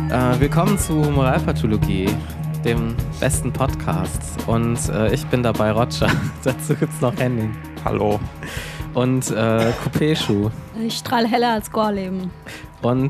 Willkommen zu Moralpathologie, dem besten Podcast. Und ich bin dabei Roger. Dazu gibt es noch Henning. Hallo. Und Kopeschu. Ich strahle heller als Gorleben. Und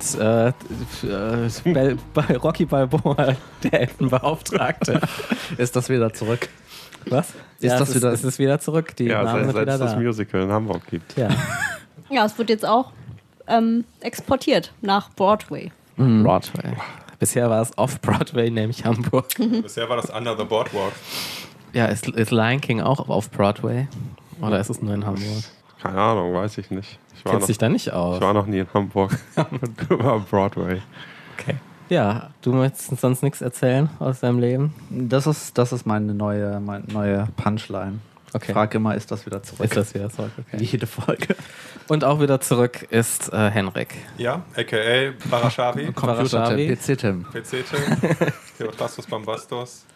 Rocky Balboa, der Elfenbeauftragte. Ist das wieder zurück? Was? Ist es wieder zurück. Die Namen sind seit wieder es das da. Musical in Hamburg gibt. Ja. Ja, es wird jetzt auch exportiert nach Broadway. Broadway. Bisher war es Off-Broadway, nämlich Hamburg. Bisher war das Under the Boardwalk. Ja, ist Lion King auch auf Broadway? Oder ist es nur in Hamburg? Keine Ahnung, weiß ich nicht. Kennst dich da nicht aus? Ich war noch nie in Hamburg. Über Broadway. Okay. Ja, du möchtest sonst nichts erzählen aus deinem Leben? Das ist meine neue Punchline. Okay. Frag immer, ist das wieder zurück? Ist das wieder zurück? Wie Okay. jede Folge. Und auch wieder zurück ist Henrik. Ja, a.k.a. Barashavi, Barashavi. PC-Tim. PC-Tim, Theotastus Bombastus.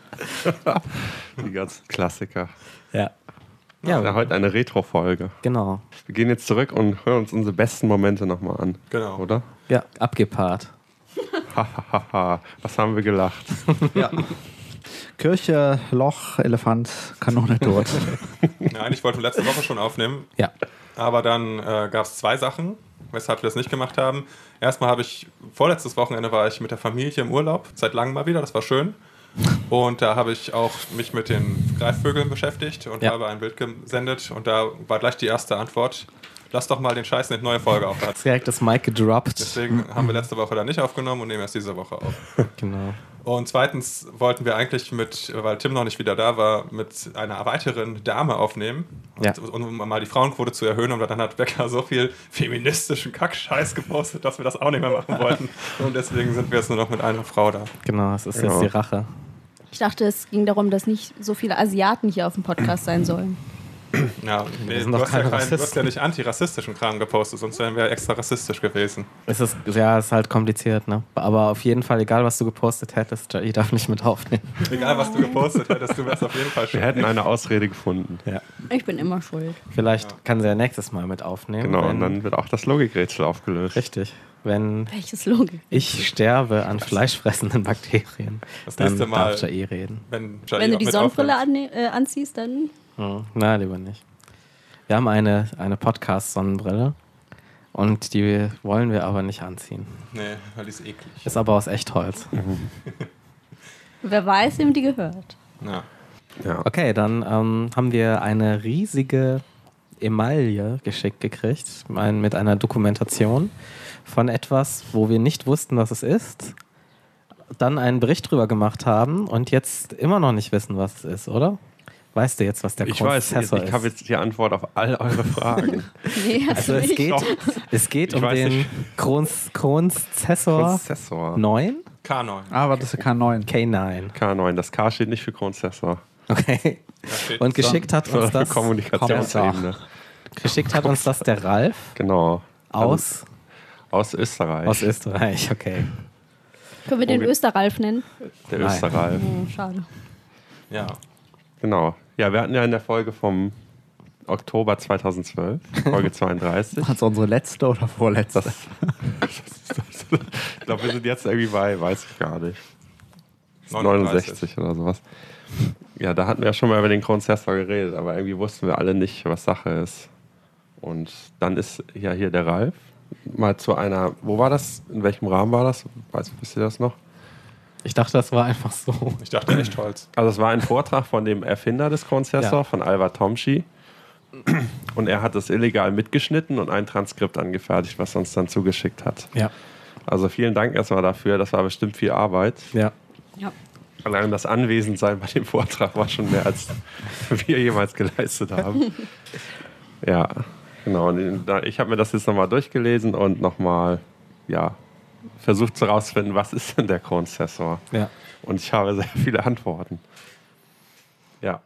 Die ganzen Klassiker. Ja. Ja, heute eine Retro-Folge. Genau. Wir gehen jetzt zurück und hören uns unsere besten Momente nochmal an. Genau. Oder? Ja, abgepaart. Hahaha. Was haben wir gelacht? Ja. Kirche, Loch, Elefant, Kanone tot. Ja, eigentlich wollten wir letzte Woche schon aufnehmen, Ja. aber dann gab es zwei Sachen, weshalb wir das nicht gemacht haben. Erstmal vorletztes Wochenende war ich mit der Familie im Urlaub, seit langem mal wieder, das war schön. Und da habe ich auch mich mit den Greifvögeln beschäftigt und habe ein Bild gesendet und da war gleich die erste Antwort: Lass doch mal den Scheiß eine neue Folge aufladen. Direkt das Mic gedroppt. Deswegen haben wir letzte Woche dann nicht aufgenommen und nehmen erst diese Woche auf. Genau. Und zweitens wollten wir eigentlich weil Tim noch nicht wieder da war, mit einer weiteren Dame aufnehmen. Ja. Und um mal die Frauenquote zu erhöhen. Und dann hat Becker so viel feministischen Kackscheiß gepostet, dass wir das auch nicht mehr machen wollten. Und deswegen sind wir jetzt nur noch mit einer Frau da. Genau, es ist Ja. jetzt die Rache. Ich dachte, es ging darum, dass nicht so viele Asiaten hier auf dem Podcast sein sollen. Ja, nee, sind du doch hast ja keine du hast Rassisten. ja nicht antirassistischen Kram gepostet, sonst wären wir extra rassistisch gewesen. Es ist halt kompliziert, ne? Aber auf jeden Fall, egal was du gepostet hättest, ich darf nicht mit aufnehmen. Egal, was du gepostet hättest, du wärst auf jeden Fall Wir schuld. hätten eine Ausrede gefunden. Ja. Ich bin immer schuld. Vielleicht kann sie ja nächstes Mal mit aufnehmen. Genau, wenn, und dann wird auch das Logikrätsel aufgelöst. Richtig. Wenn Welches Logik? ich sterbe an fleischfressenden Bakterien, Das dann nächste Mal, darf Jair reden. wenn Jair Wenn du auch die mit Sonnenbrille aufnimmt. anziehst, dann... Na, lieber nicht. Wir haben eine Podcast-Sonnenbrille und die wollen wir aber nicht anziehen. Nee, weil die ist eklig. Ist aber aus Echtholz. Wer weiß, wem die gehört. Ja. Ja. Okay, dann haben wir eine riesige Emaille geschickt gekriegt, mit einer Dokumentation von etwas, wo wir nicht wussten, was es ist, dann einen Bericht drüber gemacht haben und jetzt immer noch nicht wissen, was es ist, oder? Weißt du jetzt, was der Ich weiß, Prozessor ich habe ist? jetzt die Antwort auf all eure Fragen. Nee, hast Also du es nicht. geht Ich um weiß den nicht. Kronzessor Prozessor. 9? K9. Aber das ist K9. K9. K9, das K steht nicht für Prozessor. Okay. Da steht Und geschickt hat uns Sondern für das Kommunikationsebene. der Ralf Genau. aus Aus Österreich. okay. Können wir den Österreich nennen? Der Nein. Österreich. Schade. Ja. Genau. Ja, wir hatten ja in der Folge vom Oktober 2012, Folge 32. Also unsere letzte oder vorletzte? Ich glaube, wir sind jetzt irgendwie bei, weiß ich gar nicht, 69 oder sowas. Ja, da hatten wir ja schon mal über den Kronzessor geredet, aber irgendwie wussten wir alle nicht, was Sache ist. Und dann ist ja hier der Ralf mal zu einer, wo war das? In welchem Rahmen war das? Wisst ihr das noch? Ich dachte, das war einfach so. Ich dachte Echtholz. Also es war ein Vortrag von dem Erfinder des Kronzessor, von Alvar Tomschi. Und er hat es illegal mitgeschnitten und ein Transkript angefertigt, was er uns dann zugeschickt hat. Ja. Also vielen Dank erstmal dafür, das war bestimmt viel Arbeit. Ja. Ja. Allein das Anwesendsein bei dem Vortrag war schon mehr, als wir jemals geleistet haben. Ja, genau. Und ich habe mir das jetzt nochmal durchgelesen und nochmal, ja, versucht herauszufinden, was ist denn der Kronzessor? Ja. Und ich habe sehr viele Antworten. Ja.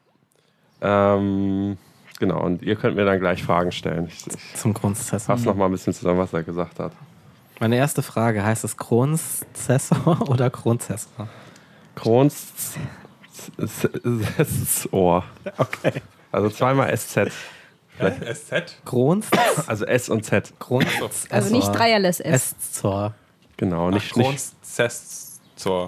Genau, und ihr könnt mir dann gleich Fragen stellen. Ich Zum Kronzessor. fasse nochmal ein bisschen zusammen, was er gesagt hat. Meine erste Frage, heißt es Kronzessor oder Kronzessor? Kronzessor. Okay. Also zweimal SZ. SZ? Kronz, Also S und Z. Kronzessor. Also nicht dreierless S. Esszor. Genau, nicht Kronzessor.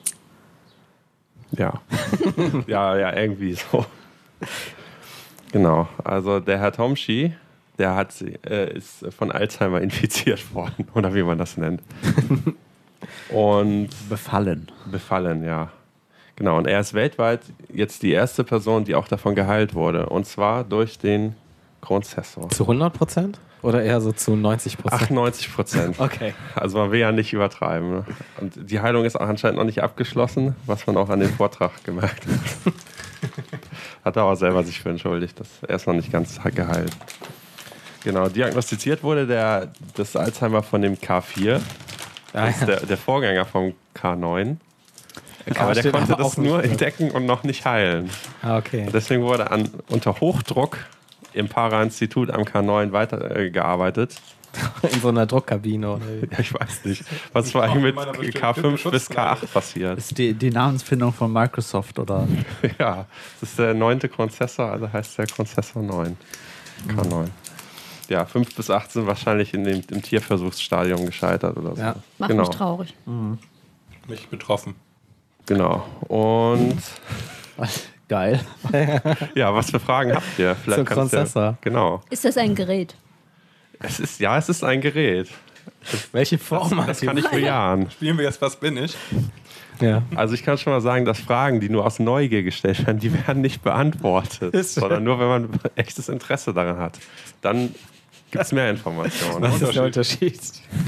Ja. ja, irgendwie so. Genau, also der Herr Tomschi, der ist von Alzheimer infiziert worden, oder wie man das nennt. Und Befallen. ja. Genau, und er ist weltweit jetzt die erste Person, die auch davon geheilt wurde. Und zwar durch den Kronzessor. Zu 100%? Oder eher so zu 90%? 98%. Okay. Also man will ja nicht übertreiben. Ne? Und die Heilung ist auch anscheinend noch nicht abgeschlossen, was man auch an dem Vortrag gemerkt hat. Hat er auch selber sich für entschuldigt, dass er ist noch nicht ganz geheilt. Genau, diagnostiziert wurde das Alzheimer von dem K4. Das ist der Vorgänger vom K9. Aber der konnte das nur entdecken und noch nicht heilen. Ah, okay. Deswegen wurde unter Hochdruck im Para-Institut am K9 weitergearbeitet. In so einer Druckkabine. Oder wie? Ja, ich weiß nicht. Was war eigentlich mit K5 bis K8 passiert? Das ist die Namensfindung von Microsoft, oder? Ja, das ist der 9. Prozessor, also heißt der Prozessor 9. K9. Ja, 5 bis 8 sind wahrscheinlich im Tierversuchsstadium gescheitert oder so. Ja. Macht mich traurig. Mich betroffen. Genau. Und Geil. ja, was für Fragen habt ihr? Zum Kronzessor. Genau. Ist das ein Gerät? Es ist ein Gerät. Welche Form hat Das die? kann ich bejahen. Spielen wir jetzt Was bin ich? Ja. Also ich kann schon mal sagen, dass Fragen, die nur aus Neugier gestellt werden, die werden nicht beantwortet, sondern nur, wenn man echtes Interesse daran hat. Dann gibt es mehr Informationen. Was ist der Unterschied?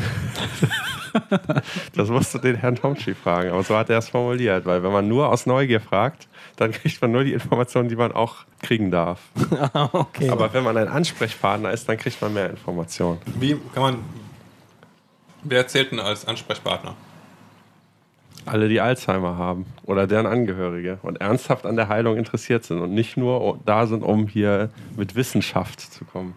Das musst du den Herrn Tomschi fragen, aber so hat er es formuliert, weil wenn man nur aus Neugier fragt, dann kriegt man nur die Informationen, die man auch kriegen darf. Okay. Aber wenn man ein Ansprechpartner ist, dann kriegt man mehr Informationen. Wer zählt denn als Ansprechpartner? Alle, die Alzheimer haben oder deren Angehörige und ernsthaft an der Heilung interessiert sind und nicht nur da sind, um hier mit Wissenschaft zu kommen.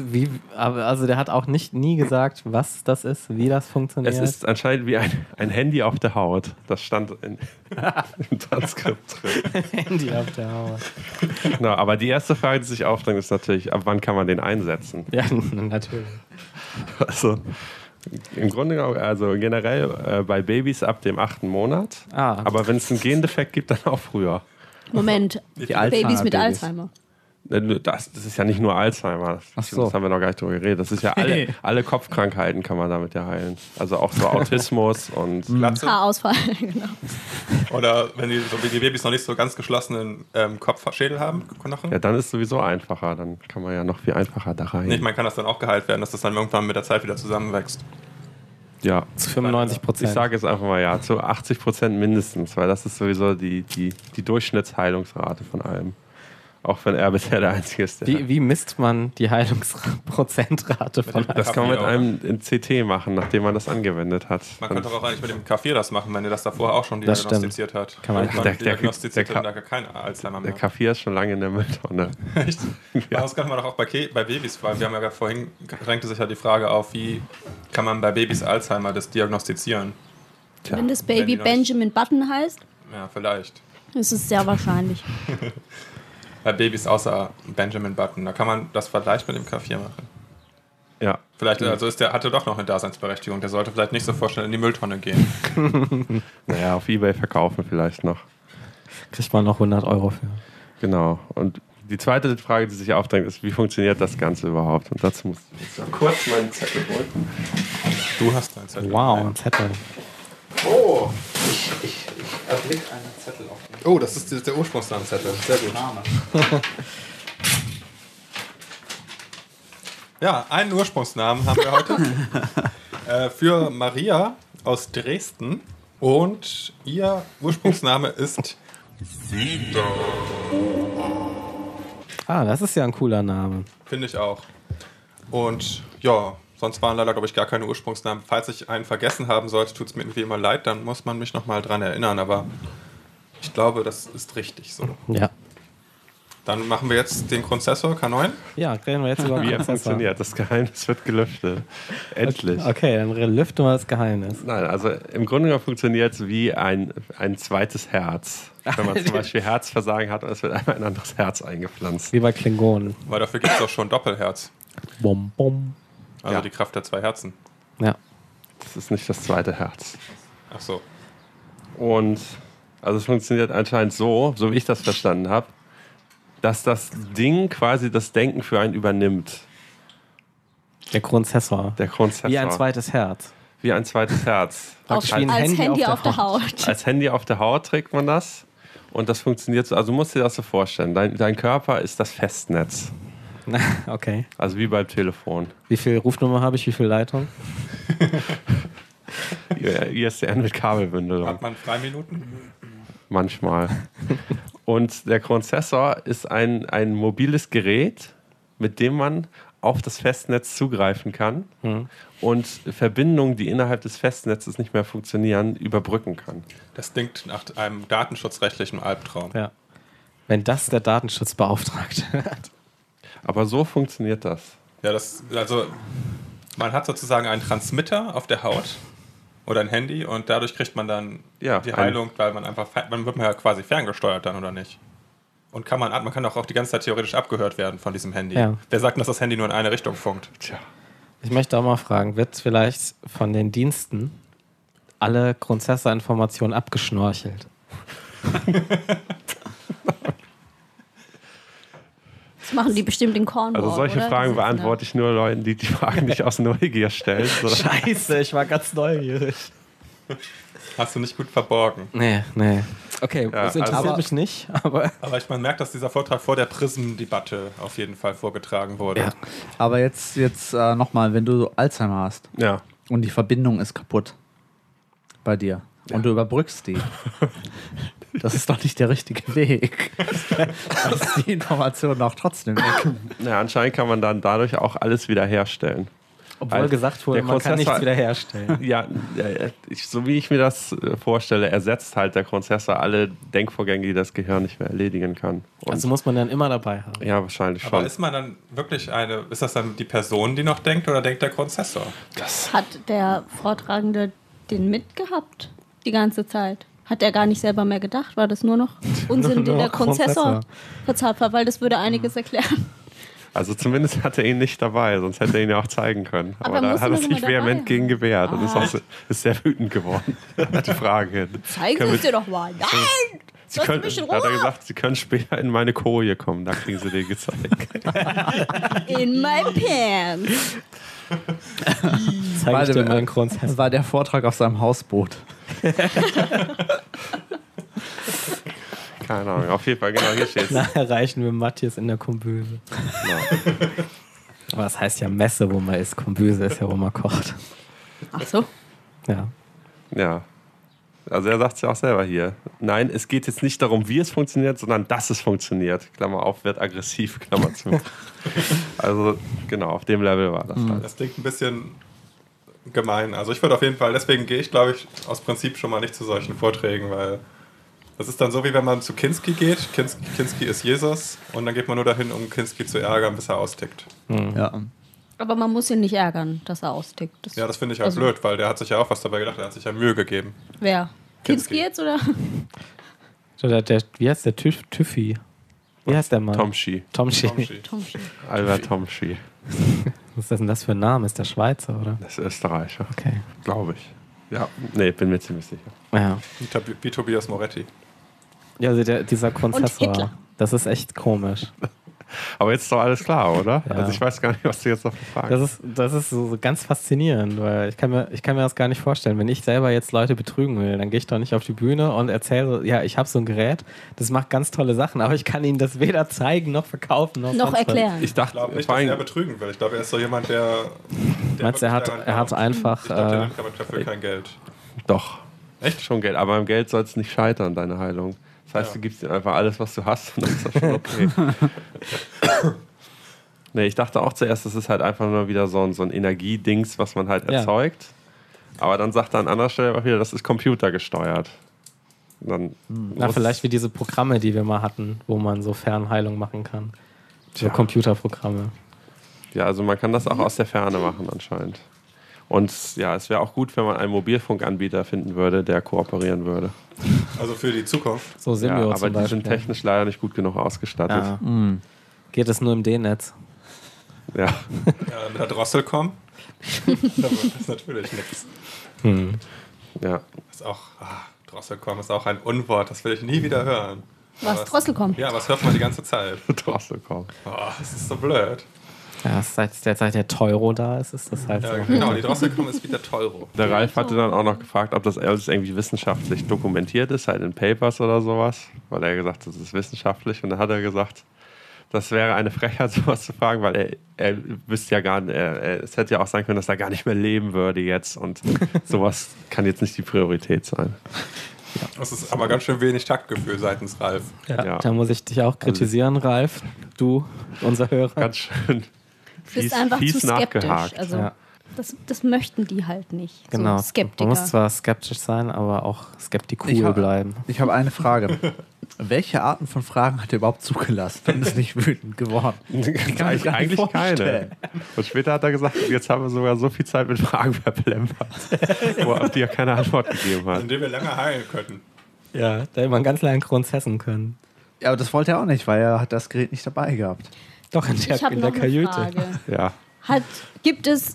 Also der hat auch nie gesagt, was das ist, wie das funktioniert. Es ist anscheinend wie ein Handy auf der Haut. Das stand im Transkript drin. Handy auf der Haut. Genau, aber die erste Frage, die sich aufdrängt, ist natürlich, ab wann kann man den einsetzen? Ja, natürlich. Also im Grunde genommen, also generell bei Babys ab dem 8. Monat. Aber wenn es einen Gendefekt gibt, dann auch früher. Moment, Babys mit Alzheimer. Das ist ja nicht nur Alzheimer. Das haben wir noch gar nicht drüber geredet. Das ist ja alle Kopfkrankheiten kann man damit ja heilen. Also auch so Autismus und Haarausfall, genau. Oder wenn die Babys noch nicht so ganz geschlossenen Kopfschädel haben, Knochen. Ja, dann ist es sowieso einfacher. Dann kann man ja noch viel einfacher da rein. Nee, ich meine, kann das dann auch geheilt werden, dass das dann irgendwann mit der Zeit wieder zusammenwächst. Ja. Zu 95%. Ich sage jetzt einfach mal ja, zu 80% mindestens, weil das ist sowieso die Durchschnittsheilungsrate von allem. Auch wenn er bisher der Einzige ist. Wie misst man die Heilungsprozentrate von Das kann man mit einem CT machen, nachdem man das angewendet hat. Man könnte doch auch eigentlich mit dem K4 das machen, wenn er das davor auch schon diagnostiziert hat. Kann man diagnostiziert und da kein Alzheimer mehr. Der K4 ist schon lange in der Mülltonne. Echt? Ja. Das kann man doch auch bei Babys fragen. Wir haben ja vorhin, drängte sich ja die Frage auf, wie kann man bei Babys Alzheimer das diagnostizieren? Tja. Wenn das Baby Benjamin Button heißt, Ja, vielleicht. ist es sehr wahrscheinlich. Bei Babys außer Benjamin Button. Da kann man das vielleicht mit dem K4 machen. Ja. Vielleicht hatte doch noch eine Daseinsberechtigung. Der sollte vielleicht nicht so vorschnell in die Mülltonne gehen. Naja, auf Ebay verkaufen vielleicht noch. Kriegt man noch 100 € für. Genau. Und die zweite Frage, die sich aufdrängt, ist, wie funktioniert das Ganze überhaupt? Und dazu muss ich so kurz meinen Zettel holen. Du hast einen Zettel. Wow, ein Zettel. Oh, Ich erblicke einen Zettel auf den oh, das ist der Ursprungsnamenzettel. Sehr gut. Name. Ja, einen Ursprungsnamen haben wir heute. Für Maria aus Dresden. Und ihr Ursprungsname ist Das ist ja ein cooler Name. Finde ich auch. Und ja, sonst waren leider, glaube ich, gar keine Ursprungsnamen. Falls ich einen vergessen haben sollte, tut es mir irgendwie immer leid, dann muss man mich nochmal dran erinnern. Aber ich glaube, das ist richtig so. Ja. Dann machen wir jetzt den Prozessor K9. Ja, reden wir jetzt über Wie er Prozessor. funktioniert. Das Geheimnis wird gelüftet. Endlich. Okay, dann lüften wir das Geheimnis. Nein, also im Grunde genommen funktioniert es wie ein zweites Herz. Wenn man zum Beispiel Herzversagen hat und es wird einmal ein anderes Herz eingepflanzt. Wie bei Klingonen. Weil dafür gibt es doch schon Doppelherz. Bom, bom. Also Ja. die Kraft der zwei Herzen. Ja. Es ist nicht das zweite Herz. Ach so. Und also es funktioniert anscheinend so wie ich das verstanden habe, dass das Ding quasi das Denken für einen übernimmt. Der Prozessor. Der Prozessor. Wie ein zweites Herz. Wie ein zweites Herz. Praktisch wie ein Als Handy auf der Haut. Haut. Als Handy auf der Haut trägt man das. Und das funktioniert so. Also du musst dir das so vorstellen. Dein Körper ist das Festnetz. Okay. Also wie beim Telefon. Wie viel Rufnummer habe ich? Wie viel Leitung? ISDN mit Kabelbündelung. Hat man Freiminuten? Manchmal. Und der Prozessor ist ein mobiles Gerät, mit dem man auf das Festnetz zugreifen kann und Verbindungen, die innerhalb des Festnetzes nicht mehr funktionieren, überbrücken kann. Das klingt nach einem datenschutzrechtlichen Albtraum. Ja. Wenn das der Datenschutzbeauftragte hört. Aber so funktioniert das. Ja, also man hat sozusagen einen Transmitter auf der Haut oder ein Handy und dadurch kriegt man dann die Heilung, weil man wird ja quasi ferngesteuert dann, oder nicht? Und man kann auch die ganze Zeit theoretisch abgehört werden von diesem Handy. Ja. Wer sagt denn, dass das Handy nur in eine Richtung funkt? Tja. Ich möchte auch mal fragen, wird vielleicht von den Diensten alle Prozessorinformationen abgeschnorchelt? Das machen die bestimmt in Cornwall. Also solche oder? Fragen beantworte ich nur Leuten, die Fragen nicht aus Neugier stellen. Scheiße, ich war ganz neugierig. Hast du nicht gut verborgen. Nee. Okay, Ja, das interessiert mich nicht, aber... Aber man merkt, dass dieser Vortrag vor der Prism-Debatte auf jeden Fall vorgetragen wurde. Ja. Aber jetzt nochmal, wenn du Alzheimer hast Ja. und die Verbindung ist kaputt bei dir und du überbrückst die, das ist doch nicht der richtige Weg. Dann ist die Information auch trotzdem weg. Ja, anscheinend kann man dann dadurch auch alles wiederherstellen. Obwohl Also, gesagt wurde, der man kann Prozessor- nichts wiederherstellen. Ja, so wie ich mir das vorstelle, ersetzt halt der Prozessor alle Denkvorgänge, die das Gehirn nicht mehr erledigen kann. Und Also muss man dann immer dabei haben. ja, wahrscheinlich Aber schon. ist man dann wirklich ist das dann die Person, die noch denkt, oder denkt der Prozessor? Hat der Vortragende den mitgehabt die ganze Zeit? Hat er gar nicht selber mehr gedacht? War das nur noch Unsinn, den Nur der noch Prozessor. Prozessor verzapft hat? Weil das würde einiges erklären. Also zumindest hat er ihn nicht dabei, sonst hätte er ihn ja auch zeigen können. Aber Aber da muss hat ihn er doch sich immer vehement dabei gegen gewehrt und Ah. ist sehr wütend geworden. Die Frage. Zeigen Können Sie es wir- dir doch mal. Nein! Sie Lass können, mich in hat er Ruhe. gesagt, Sie können später in meine Koje kommen, da kriegen Sie den gezeigt. In my pants. Zeige ich dir meinen Prozessor. Das war der Vortrag auf seinem Hausboot. Keine Ahnung, auf jeden Fall, genau, hier steht's. Na, erreichen wir Matthias in der Kombüse. Genau. Aber das heißt ja Messe, wo man ist. Kombüse ist ja, wo man kocht. Ach so. Ja. Ja. Also er sagt es ja auch selber hier. Nein, es geht jetzt nicht darum, wie es funktioniert, sondern dass es funktioniert. Klammer auf, wird aggressiv, Klammer zu. Also genau, auf dem Level war das halt. Das klingt ein bisschen gemein. Also ich würde auf jeden Fall, deswegen gehe ich, glaube ich, aus Prinzip schon mal nicht zu solchen Vorträgen, weil das ist dann so, wie wenn man zu Kinski geht. Kinski ist Jesus und dann geht man nur dahin, um Kinski zu ärgern, bis er austickt. Ja. Aber man muss ihn nicht ärgern, dass er austickt. Ja, das finde ich halt Also- blöd, weil der hat sich ja auch was dabei gedacht, der hat sich ja Mühe gegeben. Wer? Kinski. Kinski jetzt oder? So, wie heißt der Tüffi? Wie heißt der Mann? Tomschi. Tomschi. Tomschi. Albert Tomschi. Was ist das denn das für ein Name? Ist der Schweizer, oder? Das ist Österreicher, Okay. glaube ich. Ja, nee, bin mir ziemlich sicher. Ja. Wie Tobias Moretti. Ja, also dieser Prozessor, Hitler. das ist echt komisch. Aber jetzt ist doch alles klar, oder? Ja. Also ich weiß gar nicht, was du jetzt noch fragst. Das ist so ganz faszinierend, weil ich kann mir das gar nicht vorstellen. Wenn ich selber jetzt Leute betrügen will, dann gehe ich doch nicht auf die Bühne und erzähle so, ja, ich habe so ein Gerät, das macht ganz tolle Sachen, aber ich kann ihnen das weder zeigen, noch verkaufen, noch Noch sonst was. erklären. Ich Ich dachte, glaube nicht, vor dass er allem, betrügen will. Ich glaube, er ist so jemand, der Meinst du, er wirklich daran hat glaubt. einfach... Ich glaube, der nimmt aber dafür kein Geld. doch. Echt? Schon Geld. Aber am Geld soll es nicht scheitern, deine Heilung. Das heißt, Ja. du gibst ihm einfach alles, was du hast und dann ist das schon okay. Nee, ich dachte auch zuerst, das ist halt einfach nur wieder so ein Energiedings, was man halt Ja. erzeugt. Aber dann sagt er an anderer Stelle auch wieder, das ist computergesteuert. Und dann Na, muss- vielleicht wie diese Programme, die wir mal hatten, wo man so Fernheilung machen kann. So Tja. Computerprogramme. Ja, also man kann das auch aus der Ferne machen anscheinend. Und ja, es wäre auch gut, wenn man einen Mobilfunkanbieter finden würde, der kooperieren würde. Also für die Zukunft. So Ja, Simio aber zum die Beispiel. sind technisch leider nicht gut genug ausgestattet. Ja. Geht es nur im D-Netz? Ja. Mit der Drossel kommen. Das ist natürlich nichts. Ja. Das ist auch, Drosselkom ist auch ein Unwort, das will ich nie wieder hören. Was, Drosselkom? Ja, was hört man die ganze Zeit? Drosselkom. Das ist so blöd. Ja, seit der Teuro da ist das halt Ja, so. genau, die Drosselkom ist wieder Teuro. Der Ralf hatte dann auch noch gefragt, ob das alles irgendwie wissenschaftlich dokumentiert ist, halt in Papers oder sowas, weil er gesagt hat, das ist wissenschaftlich. Und dann hat er gesagt, das wäre eine Frechheit, sowas zu fragen, weil er wüsste ja gar nicht, es hätte ja auch sein können, dass er gar nicht mehr leben würde jetzt und sowas kann jetzt nicht die Priorität sein. Das ist aber ganz schön wenig Taktgefühl seitens Ralf. Ja. Da muss ich dich auch kritisieren, Ralf. Du, unser Hörer. Ganz schön Du bist einfach zu skeptisch. nachgehakt. Also, Ja. das möchten die halt nicht. Genau. So Skeptiker. Man muss zwar skeptisch sein, aber auch skeptikul bleiben. Ich habe eine Frage. Welche Arten von Fragen hat er überhaupt zugelassen und ist nicht wütend geworden? Eigentlich keine. Und später hat er gesagt, jetzt haben wir sogar so viel Zeit mit Fragen verplempert, auf die er keine Antwort gegeben hat. Indem wir lange heilen könnten. Ja, da hätte man ganz lange Kronzessen können. Ja, aber das wollte er auch nicht, weil er hat das Gerät nicht dabei gehabt. Doch, in Ich habe der noch eine Kajüte. Frage. Ja. Gibt es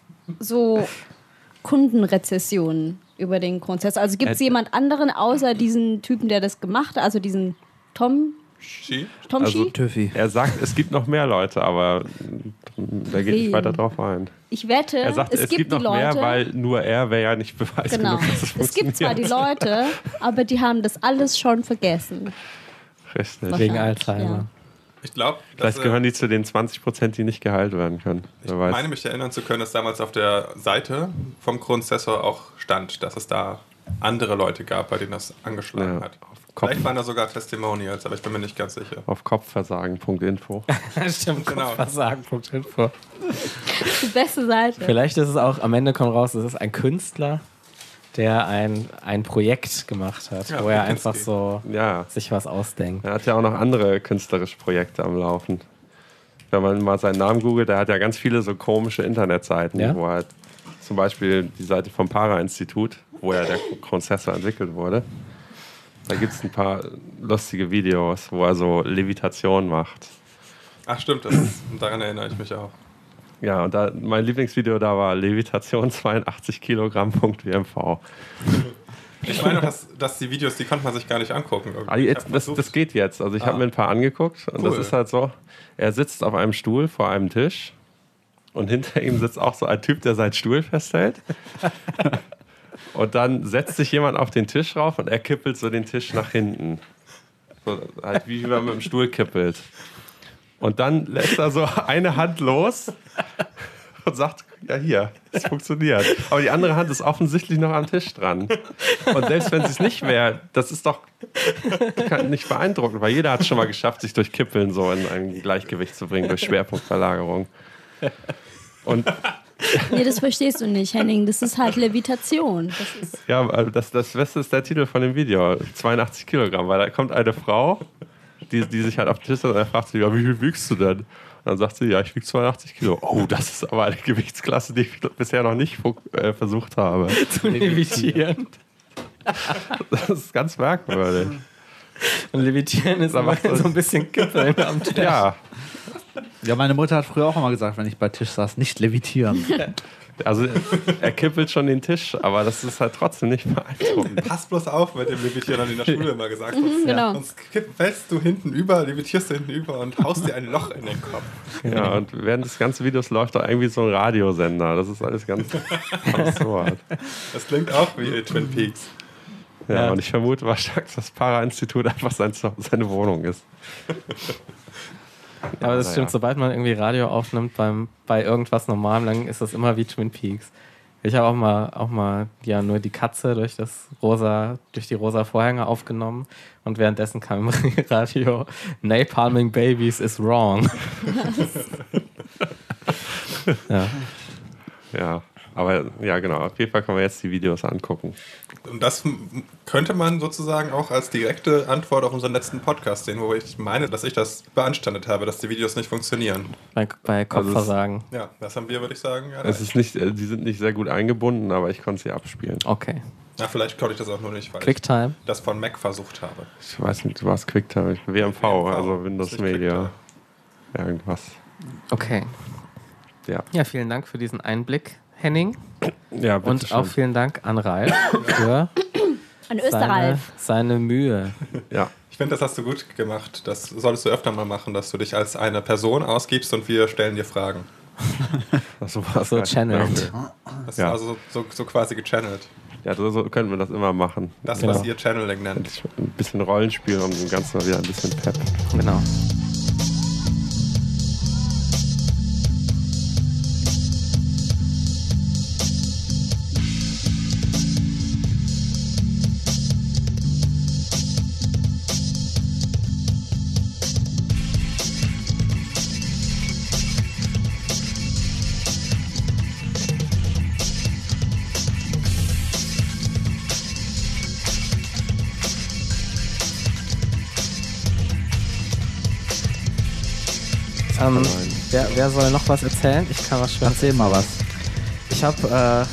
so Kundenrezessionen über den Kronzess? Also gibt es jemand anderen außer diesen Typen, der das gemacht hat, also diesen Tom Ski? Also, Tüffi. Er sagt, es gibt noch mehr Leute, aber da geht nicht weiter drauf ein. Ich wette, Er sagt, es gibt noch die Leute, mehr, weil nur er wäre ja nicht Beweis genau. genug, dass es Es gibt zwar die Leute, aber die haben das alles schon vergessen. Richtig. Wegen Wahrscheinlich, Alzheimer. ja. Ich glaube, Vielleicht gehören die zu den 20%, die nicht geheilt werden können. ich Wer weiß. meine mich erinnern zu können, dass damals auf der Seite vom Kronzessor auch stand, dass es da andere Leute gab, bei denen das angeschlagen Ja, hat. auf Kopf. Vielleicht waren da sogar Testimonials, aber ich bin mir nicht ganz sicher. Auf Kopfversagen.info. Stimmt, Genau. Versagen.info. Die beste Seite. Vielleicht ist es auch, am Ende kommt raus, es ist ein Künstler, der ein Projekt gemacht hat, Ja, wo er Pikinski. einfach so Ja, sich was ausdenkt. er hat ja auch noch andere künstlerische Projekte am Laufen. Wenn man mal seinen Namen googelt, der hat ja ganz viele so komische Internetseiten, Ja? wo halt zum Beispiel die Seite vom Para-Institut, wo ja der Kronzessor entwickelt wurde. Da gibt es ein paar lustige Videos, wo er so Levitation macht. Ach stimmt, daran erinnere ich mich auch. Ja, und mein Lieblingsvideo da war Levitation 82 Kilogramm.wmv. Ich meine, dass die Videos, die konnte man sich gar nicht angucken. Irgendwie. Aber jetzt, das geht jetzt. Also ich habe mir ein paar angeguckt und das Cool. ist halt so, er sitzt auf einem Stuhl vor einem Tisch und hinter ihm sitzt auch so ein Typ, der seinen Stuhl festhält. Und dann setzt sich jemand auf den Tisch rauf und er kippelt so den Tisch nach hinten. So, halt wie wenn man mit dem Stuhl kippelt. Und dann lässt er so eine Hand los und sagt, ja hier, es funktioniert. Aber die andere Hand ist offensichtlich noch am Tisch dran. Und selbst wenn es nicht wäre, das ist doch nicht beeindruckend, weil jeder hat es schon mal geschafft, sich durch Kippeln so in ein Gleichgewicht zu bringen, durch Schwerpunktverlagerung. Und Nee, das verstehst du nicht, Henning. Das ist halt Levitation. Das ist ja, das Beste ist der Titel von dem Video, 82 Kilogramm, weil da kommt eine Frau, die sich halt auf den Tisch setzt und er fragt sie, ja, wie viel wiegst du denn? Und dann sagt sie, ja, ich wiege 82 Kilo. Oh, das ist aber eine Gewichtsklasse, die ich bisher noch nicht versucht habe. Zu levitieren. Das ist ganz merkwürdig. Und levitieren ist aber so ein bisschen kippeln am Tisch. Ja, Ja, meine Mutter hat früher auch immer gesagt, wenn ich bei Tisch saß, nicht levitieren. also er kippelt schon den Tisch, aber das ist halt trotzdem nicht beeindruckend. Pass bloß auf mit dem Levitieren, haben die in der Schule immer gesagt. Sonst, genau. sonst fällst du hinten über, levitierst du hinten über und haust dir ein Loch in den Kopf. Ja, und während des ganzen Videos läuft da irgendwie so ein Radiosender. Das ist alles ganz absurd. Das klingt auch wie Twin Peaks. Ja, Ja. und ich vermute wahrscheinlich, dass das Para-Institut einfach seine Wohnung ist. Aber das Naja. stimmt, sobald man irgendwie Radio aufnimmt bei irgendwas Normalem, dann ist das immer wie Twin Peaks. Ich habe auch mal ja nur die Katze durch die rosa Vorhänge aufgenommen und währenddessen kam im Radio Napalming Babies is wrong. Ja. Ja, aber ja, genau. Auf jeden Fall können wir jetzt die Videos angucken. Und das könnte man sozusagen auch als direkte Antwort auf unseren letzten Podcast sehen, wo ich meine, dass ich das beanstandet habe, dass die Videos nicht funktionieren. Bei Kopfversagen. Ja, das haben wir, würde ich sagen. Ja, Es ist nicht, die sind nicht sehr gut eingebunden, aber ich konnte sie abspielen. Okay. ja, vielleicht konnte ich das auch nur nicht, weil QuickTime. ich das von Mac versucht habe. Ich weiß nicht, du warst QuickTime. WMV, also Windows Das ist Media. QuickTime. Irgendwas. Okay. Ja, vielen Dank für diesen Einblick, Henning. Ja, bitte Und schön. auch vielen Dank an Ralf für An Österreich. seine Mühe. Ja. Ich finde, das hast du gut gemacht. Das solltest du öfter mal machen, dass du dich als eine Person ausgibst und wir stellen dir Fragen. So channeled. Das Ja. ist also so quasi gechannelt. Ja, so können wir das immer machen. Das, Genau. was ihr Channeling nennt. Ein bisschen Rollenspiel und dem Ganzen mal wieder ein bisschen Pep. Genau. Wer soll noch was erzählen? Ich kann was schwer. Erzähl mal was. Ich habe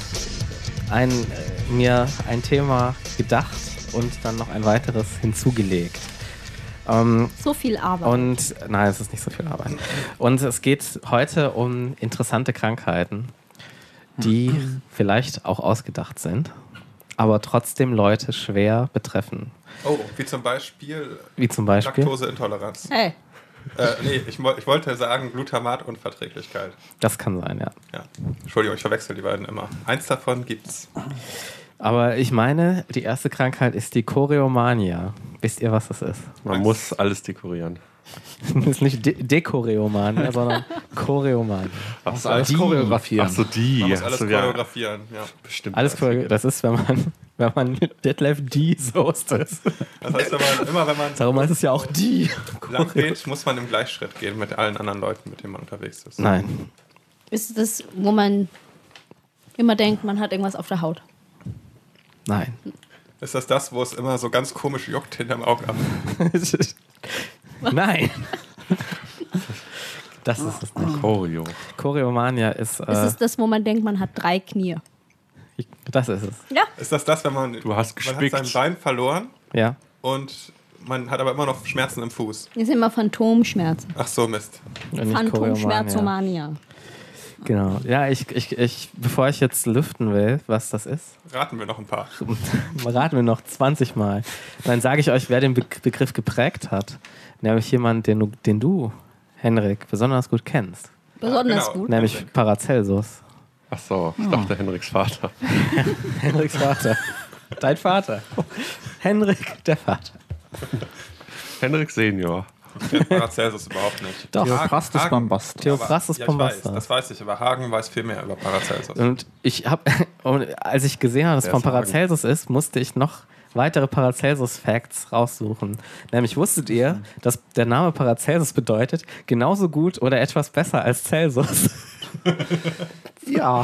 mir ein Thema gedacht und dann noch ein weiteres hinzugelegt. So viel Arbeit. Und nein, es ist nicht so viel Arbeit. Und es geht heute um interessante Krankheiten, die vielleicht auch ausgedacht sind, aber trotzdem Leute schwer betreffen. Oh, wie zum Beispiel Wie zum Beispiel, Laktoseintoleranz. Hey, Nee, ich wollte sagen Glutamatunverträglichkeit. das kann sein, ja. Ja. Entschuldigung, ich verwechsel die beiden immer. Eins davon gibt's. Aber ich meine, die erste Krankheit ist die Choreomania. Wisst ihr, was das ist? Man muss alles dekorieren. Das ist nicht Dekoreomania, sondern Choreomania. Ach so, alles choreografieren. Ach so, die. Man muss Ach alles so, ja. choreografieren. Ja. Bestimmt. Alles das ist, wenn man Detlef die Soest ist. Das heißt, immer wenn man Darum heißt es ja auch die. lang geht, muss man im Gleichschritt gehen mit allen anderen Leuten, mit denen man unterwegs ist. Nein. ist das, wo man immer denkt, man hat irgendwas auf der Haut? Nein. Ist das, wo es immer so ganz komisch juckt hinterm Augapfel? Nein. Das ist es nicht. Choreo. Choreomania ist. Ist es das, wo man denkt, man hat 3 Knie? Das ist es. Ja. Ist das, wenn man Du hast man hat gespickt. sein Bein verloren Ja. und man hat aber immer noch Schmerzen im Fuß? Das ist immer Phantomschmerz. Ach so, Mist. Und nicht Choreomania. Phantomschmerzomania. Genau. Ja, bevor ich jetzt lüften will, was das ist, Raten wir noch ein paar. raten wir noch 20 Mal. Dann sage ich euch, wer den Begriff geprägt hat. Nämlich jemand, den du, Henrik, besonders gut kennst. Besonders Genau. gut. Nämlich Paracelsus. Ach so, ich dachte Henriks Vater. Henriks Vater. Dein Vater. Henrik, der Vater. Henrik Senior. Ich kenne Paracelsus überhaupt nicht. Doch. Theophrastus Bombast. Theophrastus Ja, ich Bombastus. weiß, das weiß ich, aber Hagen weiß viel mehr über Paracelsus. Und als ich gesehen habe, dass es Wer von ist Hagen? Paracelsus ist, musste ich noch weitere Paracelsus-Facts raussuchen. Nämlich wusstet ihr, dass der Name Paracelsus bedeutet, genauso gut oder etwas besser als Celsus? Ja.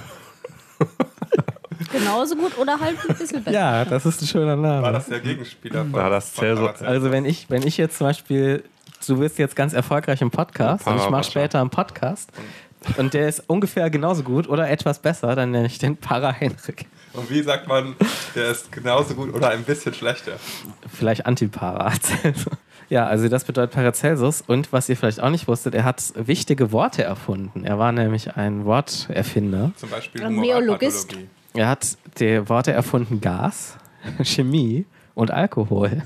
Genauso gut oder halt ein bisschen besser. Ja, das ist ein schöner War Name. das der Gegenspieler von, War das von Celsus? Paracelsus? Also wenn ich jetzt zum Beispiel, du wirst jetzt ganz erfolgreich im Podcast und ich mache Parabatscher. später einen Podcast und der ist ungefähr genauso gut oder etwas besser, dann nenne ich den Para-Henrik. Und wie sagt man, der ist genauso gut oder ein bisschen schlechter? Vielleicht Antiparacelsus. Ja, also das bedeutet Paracelsus. Und was ihr vielleicht auch nicht wusstet, er hat wichtige Worte erfunden. Er war nämlich ein Worterfinder. Zum Beispiel Ein Biologist. Humoralpathologie. Er hat die Worte erfunden Gas, Chemie und Alkohol.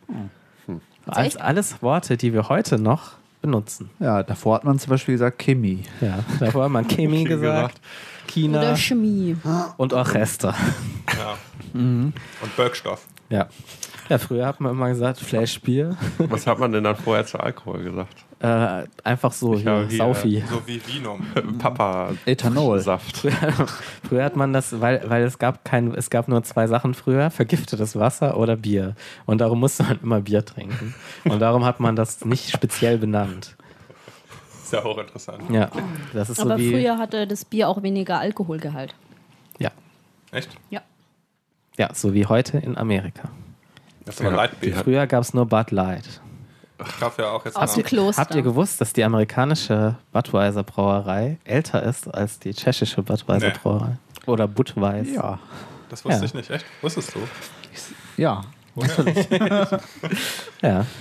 Alles Worte, die wir heute noch benutzen. Ja, davor hat man zum Beispiel gesagt Chemie. Ja, davor hat man Chemie gesagt, China Oder Chemie. und Orchester. Ja. Und Birkstoff. Ja. Ja, früher hat man immer gesagt Flashbier. Was hat man denn dann vorher zu Alkohol gesagt? Einfach so, Ich habe hier, hier- Saufi. So wie Vinum. Papa. Ethanol. Saft. Früher hat man das, weil es gab nur 2 Sachen früher, vergiftetes Wasser oder Bier. Und darum musste man immer Bier trinken. Und darum hat man das nicht speziell benannt. Ist ja hochinteressant. Ja, das ist Aber so wie... früher hatte das Bier auch weniger Alkoholgehalt. Ja. Echt? Ja. Ja, so wie heute in Amerika. Das ist aber Leitbier. Früher gab es nur Bud Light. Ich kaufe ja auch jetzt Aus dem mal. Kloster. Habt ihr gewusst, dass die amerikanische Budweiser Brauerei älter ist als die tschechische Budweiser Nee. Brauerei? Oder Budweis? Ja. Das wusste Ja. ich nicht. Echt? Wusstest du? Ja. Woher? Ja.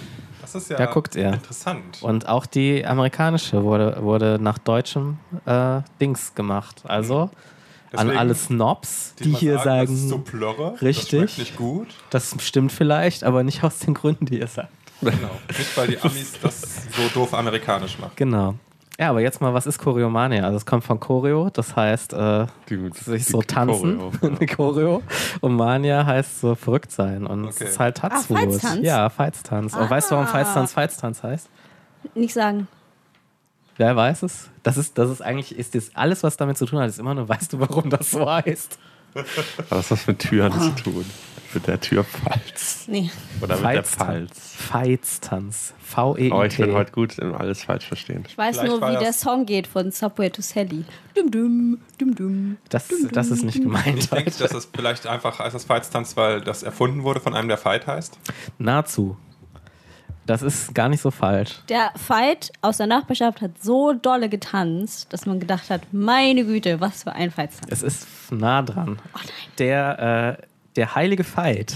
Das ist ja Da guckt er. interessant. Und auch die amerikanische wurde nach deutschem Dings gemacht. Also an Deswegen, alle Snobs, die mal hier das sagen, ist so Plörre, richtig. das schmeckt nicht gut. das stimmt vielleicht, aber nicht aus den Gründen, die ihr sagt. Genau. Nicht, weil die Amis das so doof amerikanisch machen. Genau. Ja, aber jetzt mal, was ist Choreomania? Also es kommt von Choreo, das heißt sich so tanzen, Choreo, eine Choreo. Und Mania heißt so verrückt sein. Und es ist halt Tanzwut. Feitstanz? Ja, Feitstanz. Und weißt du, warum Feitstanz heißt? Nicht sagen. Wer weiß es? Das ist eigentlich, ist das alles, was damit zu tun hat, ist immer nur, weißt du, warum das so heißt? Aber das hat was mit Türen zu tun. Mit der Türpfalz. Nee. Oder mit der Pfalz. Feitstanz. V-E-I-T. Oh, ich bin heute gut im alles falsch verstehen. Ich weiß Vielleicht nur, war wie das- der Song geht von Subway to Sally. Dum dum, dum dum. Das ist nicht gemeint. Ich denke, dass es vielleicht einfach als das Feitstanz, weil das erfunden wurde von einem, der Fight heißt. Nahezu. Das ist gar nicht so falsch. Der Fight aus der Nachbarschaft hat so dolle getanzt, dass man gedacht hat, meine Güte, was für ein Feitstanz. Es ist nah dran. Oh nein. Der heilige Veit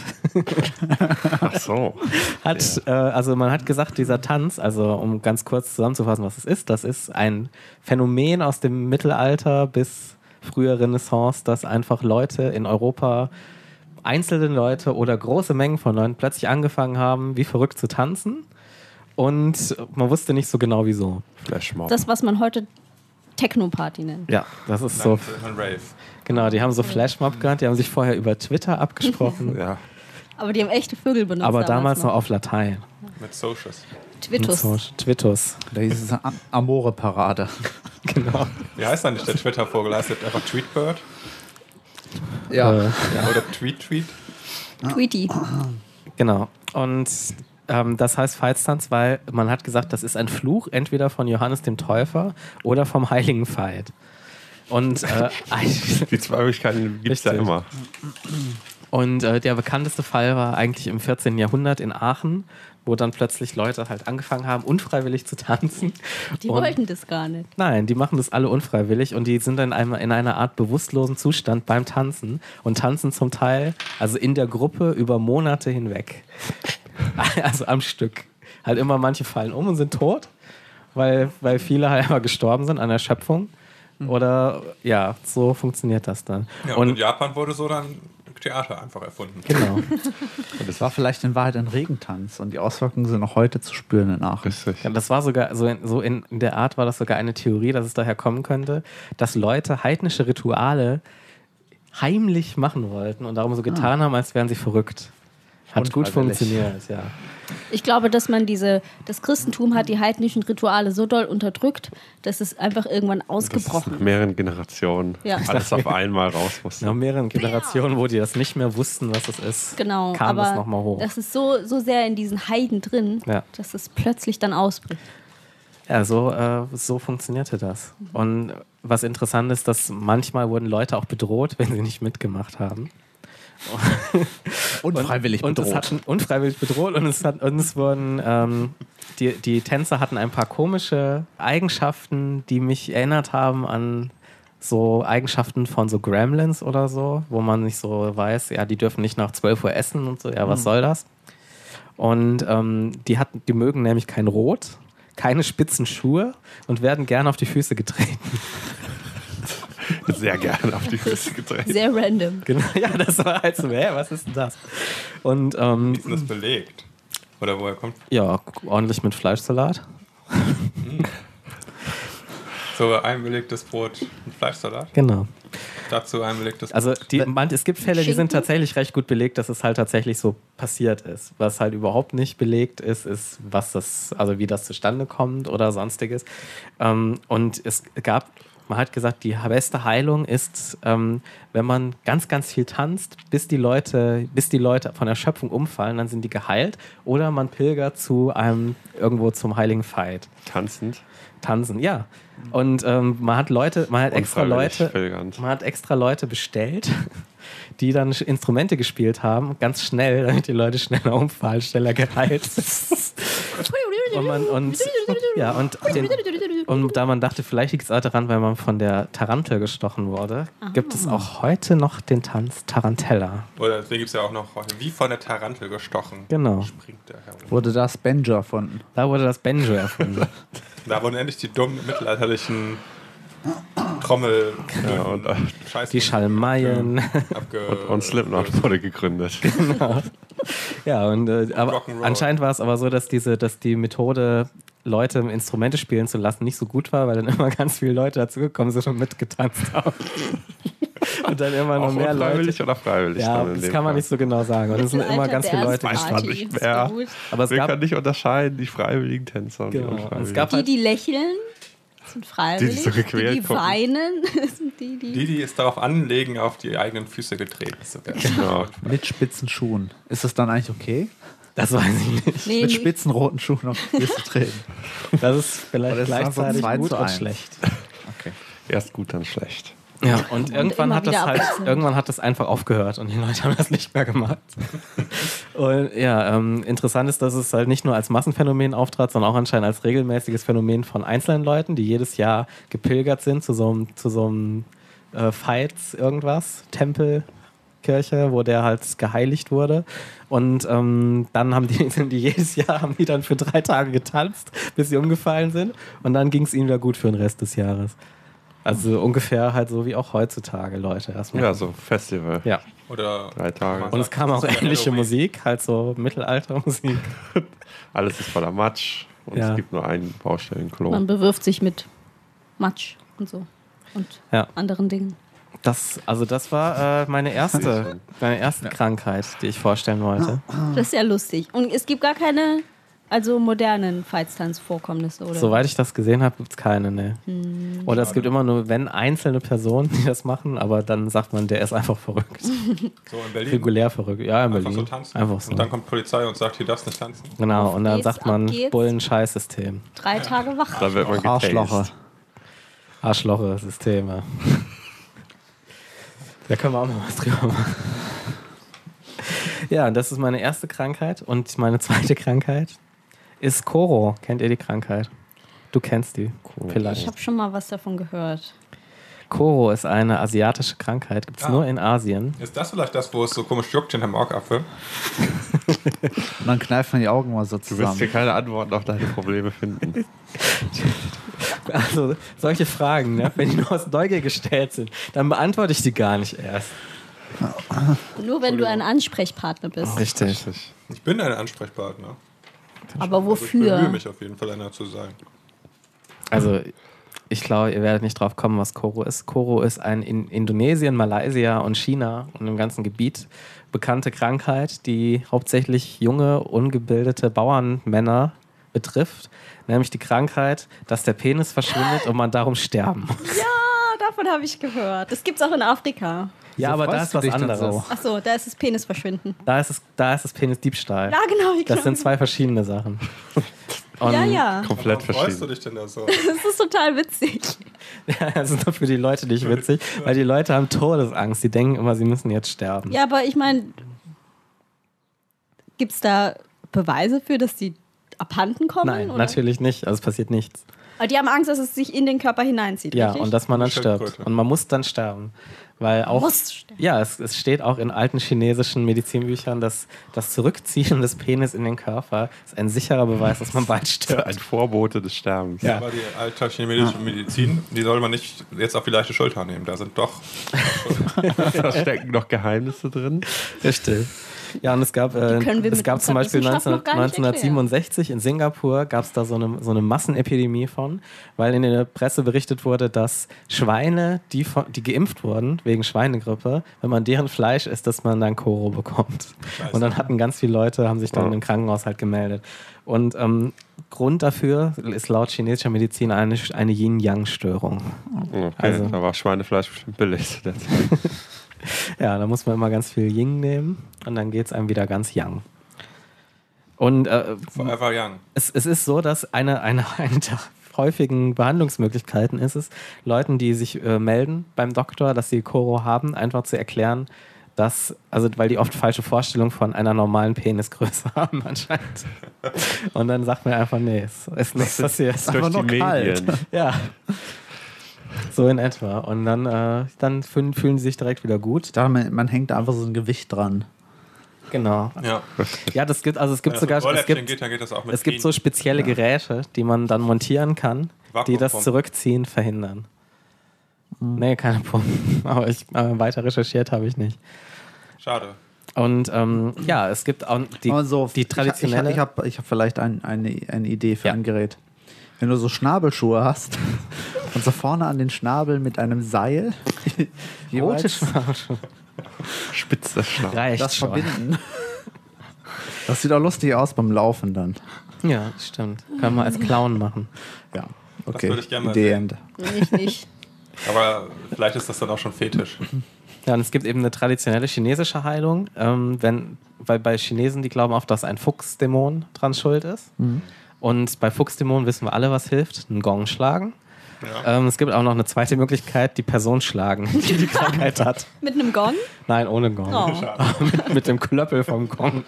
Ach so. hat, also man hat gesagt, dieser Tanz, also um ganz kurz zusammenzufassen, was es ist, das ist ein Phänomen aus dem Mittelalter bis früher Renaissance, dass einfach Leute in Europa, einzelne Leute oder große Mengen von Leuten plötzlich angefangen haben, wie verrückt zu tanzen und man wusste nicht so genau wieso. Flashmob. Das, was man heute Techno-Party nennt. Ja, das ist so, Ein Rave. genau, die haben so Flashmob gehabt, die haben sich vorher über Twitter abgesprochen, Ja. Aber die haben echte Vögel benutzt. aber damals noch auf Latein. Mit Socials. Twittus. So, Twittus. Da hieß es Amore-Parade. Genau. Wie heißt dann nicht der Twitter-Vogel? Heißt das einfach Tweetbird? Ja. Oder Tweet? Tweety. Genau. Und das heißt Feitstanz, weil man hat gesagt, das ist ein Fluch, entweder von Johannes dem Täufer oder vom heiligen Veit. Und, Die zwei Möglichkeiten gibt es ja Richtig. immer. und der bekannteste Fall war eigentlich im 14. Jahrhundert in Aachen, wo dann plötzlich Leute halt angefangen haben, unfreiwillig zu tanzen. Die Und- wollten das gar nicht. Nein, die machen das alle unfreiwillig und die sind dann in einer Art bewusstlosen Zustand beim Tanzen und tanzen zum Teil, also in der Gruppe, über Monate hinweg. Also am Stück. Halt immer manche fallen um und sind tot, weil viele halt einfach gestorben sind an Erschöpfung. Oder ja, so funktioniert das dann. Ja, und in und Japan wurde so dann Theater einfach erfunden. genau. Und es war vielleicht in Wahrheit ein Regentanz und die Auswirkungen sind noch heute zu spüren in Aachen. Richtig. Ja, das war sogar, so in der Art war das sogar eine Theorie, dass es daher kommen könnte, dass Leute heidnische Rituale heimlich machen wollten und darum so getan haben, als wären sie verrückt. Hat gut Unfreiwillig. funktioniert, ja. Ich glaube, dass man das Christentum hat die heidnischen Rituale so doll unterdrückt, dass es einfach irgendwann Das ist ausgebrochen nach mehreren Generationen. Ja. Alles auf einmal raus musste. Nach mehreren Generationen, wo die das nicht mehr wussten, was es ist, Genau, kam aber das nochmal hoch. das ist so sehr in diesen Heiden drin, Ja. dass es plötzlich dann ausbricht. Ja, so funktionierte das. Und was interessant ist, dass manchmal wurden Leute auch bedroht, wenn sie nicht mitgemacht haben. Unfreiwillig Und es bedroht. hatten unfreiwillig bedroht und es wurden die Tänzer hatten ein paar komische Eigenschaften, die mich erinnert haben an so Eigenschaften von so Gremlins oder so, wo man nicht so weiß, ja, die dürfen nicht nach 12 Uhr essen und so, ja, was soll das? Und die mögen nämlich kein Rot, keine spitzen Schuhe und werden gerne auf die Füße getreten. Sehr gerne auf die Füße getreten. Sehr random. Genau, ja, das war halt so, was ist denn das? Und Wie ist denn das belegt? Oder woher kommt ja, ordentlich mit Fleischsalat. so ein belegtes Brot und Fleischsalat? Genau. Dazu ein belegtes Also es gibt Fälle, die Schinken? sind tatsächlich recht gut belegt, dass es halt tatsächlich so passiert ist. Was halt überhaupt nicht belegt ist, also wie das zustande kommt oder sonstiges. Und man hat gesagt, die beste Heilung ist, wenn man ganz, ganz viel tanzt, bis die Leute von Erschöpfung umfallen, dann sind die geheilt. Oder man pilgert irgendwo zum heiligen Veit. Tanzen, ja. Und man hat extra Leute bestellt, die dann Instrumente gespielt haben, ganz schnell, damit die Leute schneller umfallen, schneller geheilt. Und da man dachte, vielleicht liegt es daran, weil man von der Tarantel gestochen wurde, gibt es auch heute noch den Tanz Tarantella. Oder deswegen gibt es ja auch noch wie von der Tarantel gestochen. Genau. Springt der herum. Wurde das Banjo erfunden? Da wurde das Banjo erfunden. Da wurden endlich die dummen mittelalterlichen Trommel und Scheiß Die Schalmeien. und Slipknot wurde gegründet. Ja, und aber Rock'n'Roll. anscheinend war es aber so, dass die Methode, Leute Instrumente spielen zu lassen, nicht so gut war, weil dann immer ganz viele Leute dazugekommen sind und mitgetanzt haben. Und dann immer noch Auch mehr Leute. unfreiwillig oder freiwillig? Ja, dann in das dem kann man Fall? nicht so genau sagen. Und es sind immer ganz viele Leute Weiß man nicht Ist mehr. so gut. Aber es Wir gab, können nicht unterscheiden, die freiwilligen Tänzer und die genau, und es unfreiwilligen. gab Die, halt, die lächeln, sind freiwillig. Die so gequält die gucken. weinen, sind die. Die es darauf anlegen, auf die eigenen Füße getreten zu werden. Genau. Mit spitzen Schuhen. Ist das dann eigentlich okay? das weiß ich nicht. Nee, Mit nee. spitzen roten Schuhen auf die Füße treten. Das ist vielleicht Oder ist das so gleichzeitig 2 gut zu und 1? schlecht. Okay. Erst gut, dann schlecht. Ja, und irgendwann immer hat das wieder halt, abwechselnd. irgendwann hat das einfach aufgehört und die Leute haben das nicht mehr gemacht. Und ja, interessant ist, dass es halt nicht nur als Massenphänomen auftrat, sondern auch anscheinend als regelmäßiges Phänomen von einzelnen Leuten, die jedes Jahr gepilgert sind zu so einem Fights irgendwas, Tempel, Kirche, wo der halt geheiligt wurde. Und dann sind die jedes Jahr haben die dann für 3 Tage getanzt, bis sie umgefallen sind. Und dann ging es ihnen wieder gut für den Rest des Jahres. Also ungefähr halt so wie auch heutzutage Leute erstmal. Ja, so Festival. Ja. Oder 3 Tage. Und es kam auch Halloween. ähnliche Musik, halt so Mittelaltermusik. Alles ist voller Matsch und Ja. es gibt nur einen Baustellenklo. Man bewirft sich mit Matsch und so. Und Ja. anderen Dingen. Das war meine erste Krankheit, die ich vorstellen wollte. Das ist ja lustig. Und es gibt gar keine, also modernen Feitstanz-Vorkommnisse, oder? Soweit ich das gesehen habe, gibt es keine, ne. Oder es gibt immer nur, wenn einzelne Personen, die das machen, aber dann sagt man, der ist einfach verrückt. so in Berlin. Regulär verrückt. Ja, in Einfach Berlin. so tanzen. Einfach so. Und dann kommt Polizei und sagt, hier darfst nicht tanzen. Genau, und dann geht's, sagt man, ab geht's. Bullen-Scheiß-System. 3 Tage wach. Da wird man Arschloche. getastet. Arschloche-Systeme. Da können wir auch noch was drüber machen. Ja, und das ist meine erste Krankheit. Und meine zweite Krankheit ist Koro. Kennt ihr die Krankheit? Du kennst die Ich vielleicht. habe schon mal was davon gehört. Koro ist eine asiatische Krankheit. Gibt es nur in Asien. Ist das vielleicht das, wo es so komisch juckt hinterm Augapfel? Und dann kneift man die Augen mal so Du wirst hier zusammen. keine Antworten auf deine Probleme finden. Also solche Fragen, ne? Wenn die nur aus Neugier gestellt sind, dann beantworte ich die gar nicht erst. Nur wenn du ein Ansprechpartner bist. Richtig. Ich bin ein Ansprechpartner. Aber Also ich bemühe wofür? mich auf jeden Fall, einer zu sein. Also ich glaube, ihr werdet nicht drauf kommen, was Koro ist. Koro ist eine in Indonesien, Malaysia und China und im ganzen Gebiet bekannte Krankheit, die hauptsächlich junge, ungebildete Bauernmänner betrifft. Nämlich die Krankheit, dass der Penis verschwindet und man darum sterben muss. Ja, davon habe ich gehört. Das gibt's auch in Afrika. Ja, aber da freust ist du was dich denn anderes. so? Ach so, da ist das Penis verschwinden. Da ist es Penisdiebstahl. Ja, genau. Ich Das glaub, sind 2 verschiedene Sachen. Und ja, ja. Komplett Warum freust du verschieden. dich denn da so? Das ist total witzig. Das ist nur für die Leute nicht witzig, weil die Leute haben Todesangst. Die denken immer, sie müssen jetzt sterben. Ja, aber ich meine, gibt's da Beweise für, dass die abhanden kommen? Nein, oder? natürlich nicht. Also es passiert nichts. Aber die haben Angst, dass es sich in den Körper hineinzieht, Ja, richtig? und dass man dann Schildkröte. stirbt. Und man muss dann sterben. Weil auch, Muss sterben. ja, es steht auch in alten chinesischen Medizinbüchern, dass das Zurückziehen des Penis in den Körper ist ein sicherer Beweis, dass man bald Ein stirbt. Vorbote des Sterbens. Ja. Aber die alte chinesische Medizin, die soll man nicht jetzt auf die leichte Schulter nehmen. Da sind doch. Da stecken noch Geheimnisse drin. Richtig. Ja, und es gab können wir es mit gab zum unserer Beispiel Wissenschaft noch gar nicht 1967 in Singapur gab es da so eine Massenepidemie von, weil in der Presse berichtet wurde, dass Schweine, die geimpft wurden wegen Schweinegrippe, wenn man deren Fleisch isst, dass man dann Koro bekommt. Scheiße. Und dann hatten ganz viele Leute, haben sich dann im Krankenhaus halt gemeldet. Und Grund dafür ist laut chinesischer Medizin eine Yin-Yang-Störung. Okay, Also- da war Schweinefleisch bestimmt billig zu der Zeit. Ja, da muss man immer ganz viel Yin nehmen und dann geht es einem wieder ganz Yang. Und Forever Young. es ist so, dass eine der häufigen Behandlungsmöglichkeiten ist es, Leuten, die sich melden beim Doktor, dass sie Koro haben, einfach zu erklären, weil die oft falsche Vorstellungen von einer normalen Penisgröße haben anscheinend. Und dann sagt man einfach, nee, es ist nichts passiert. Durch die nur kalt. Medien. Ja. So in etwa. Und dann fühlen sie sich direkt wieder gut. Da man hängt da einfach so ein Gewicht dran. Genau. Ja. Ja, es gibt Wenn das sogar, mit Ohrläppchen geht, dann geht das auch mit es gibt so spezielle Geräte, die man dann montieren kann, die das Vakuumpumpen. Zurückziehen verhindern. Nee, keine Pumpen. Aber weiter recherchiert habe ich nicht. Schade. Und es gibt auch die traditionelle. Ich hab vielleicht eine Idee für Ja. ein Gerät. Wenn du so Schnabelschuhe hast und so vorne an den Schnabel mit einem Seil rote jeweils Schnabelschuhe. Spitz das Schnabel. Reicht das schon. verbinden. Das sieht auch lustig aus beim Laufen dann. Ja, stimmt. Können wir als Clown machen. Ja, okay. würde ich gerne mal Idee sehen. Ende. Ich nicht. Aber vielleicht ist das dann auch schon Fetisch. Ja, und es gibt eben eine traditionelle chinesische Heilung, weil bei Chinesen, die glauben oft, dass ein Fuchsdämon dran schuld ist. Und bei Fuchsdämonen wissen wir alle, was hilft. Einen Gong schlagen. Ja. Es gibt auch noch eine zweite Möglichkeit, die Person schlagen, die die Krankheit hat. Mit einem Gong? Nein, ohne Gong. Oh. mit dem Klöppel vom Gong.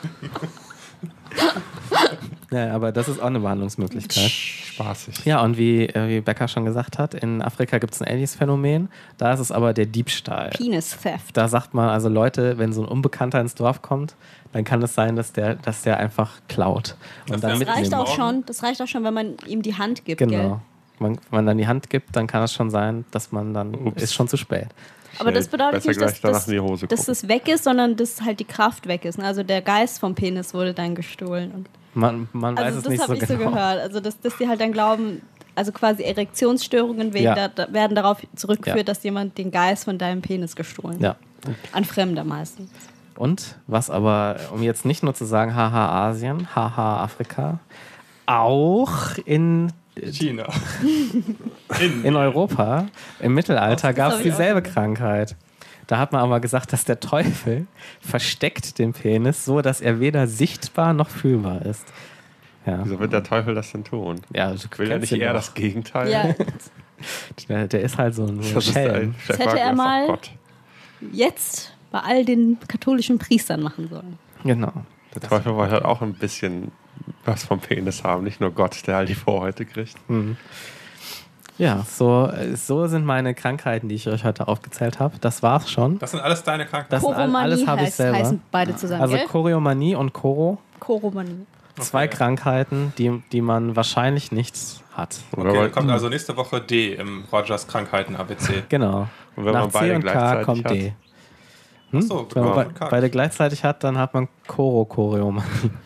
Ja, aber das ist auch eine Behandlungsmöglichkeit. Spaßig. Ja, und wie Becker schon gesagt hat, in Afrika gibt es ein ähnliches Phänomen. Da ist es aber der Diebstahl. Penis Theft. Da sagt man also Leute, wenn so ein Unbekannter ins Dorf kommt, dann kann es sein, dass der einfach klaut. Und dann Das Das reicht mitnimmt. auch schon, wenn man ihm die Hand gibt, gell? Genau. Wenn man dann die Hand gibt, dann kann es schon sein, dass man dann ist schon zu spät. Aber das bedeutet Besser nicht, gleich dass danach in die Hose dass gucken. das weg ist, sondern dass halt die Kraft weg ist. Also der Geist vom Penis wurde dann gestohlen. Und Man weiß also es das nicht so habe ich so genau. gehört. Also dass die halt dann glauben, also quasi Erektionsstörungen werden darauf zurückgeführt, Ja. dass jemand den Geist von deinem Penis gestohlen hat. Ja. An Fremder meistens. Und was aber, um jetzt nicht nur zu sagen, haha Asien, haha Afrika, auch in China. Europa, im Mittelalter, gab es hab ich auch dieselbe gehört. Krankheit. Da hat man aber gesagt, dass der Teufel versteckt den Penis so, dass er weder sichtbar noch fühlbar ist. Ja, Wieso wird der Teufel das denn tun? ja du Will er kennst nicht ihn eher doch. das Gegenteil? Ja, Der ist halt so ein Das ist Schelm. der hätte er Chefaggressor mal- Gott. jetzt bei all den katholischen Priestern machen sollen. Genau. Der Teufel wollte halt auch ein bisschen was vom Penis haben, nicht nur Gott, der halt die Vorhäute kriegt. Ja, so sind meine Krankheiten, die ich euch heute aufgezählt habe. Das war's schon. Das sind alles deine Krankheiten. Das sind Koromanie alles habe ich selber. heißen beide zusammen, Also gell? Choreomanie und Koro, Koromanie. zwei Krankheiten, die man wahrscheinlich nicht hat. Und Okay, wenn dann kommt man, also nächste Woche D im Rogers Krankheiten-ABC. Genau. Und wenn Nach man C beide und K gleichzeitig kommt hat? D. Achso, Wenn man gut. beide gleichzeitig hat, dann hat man Choreomanie.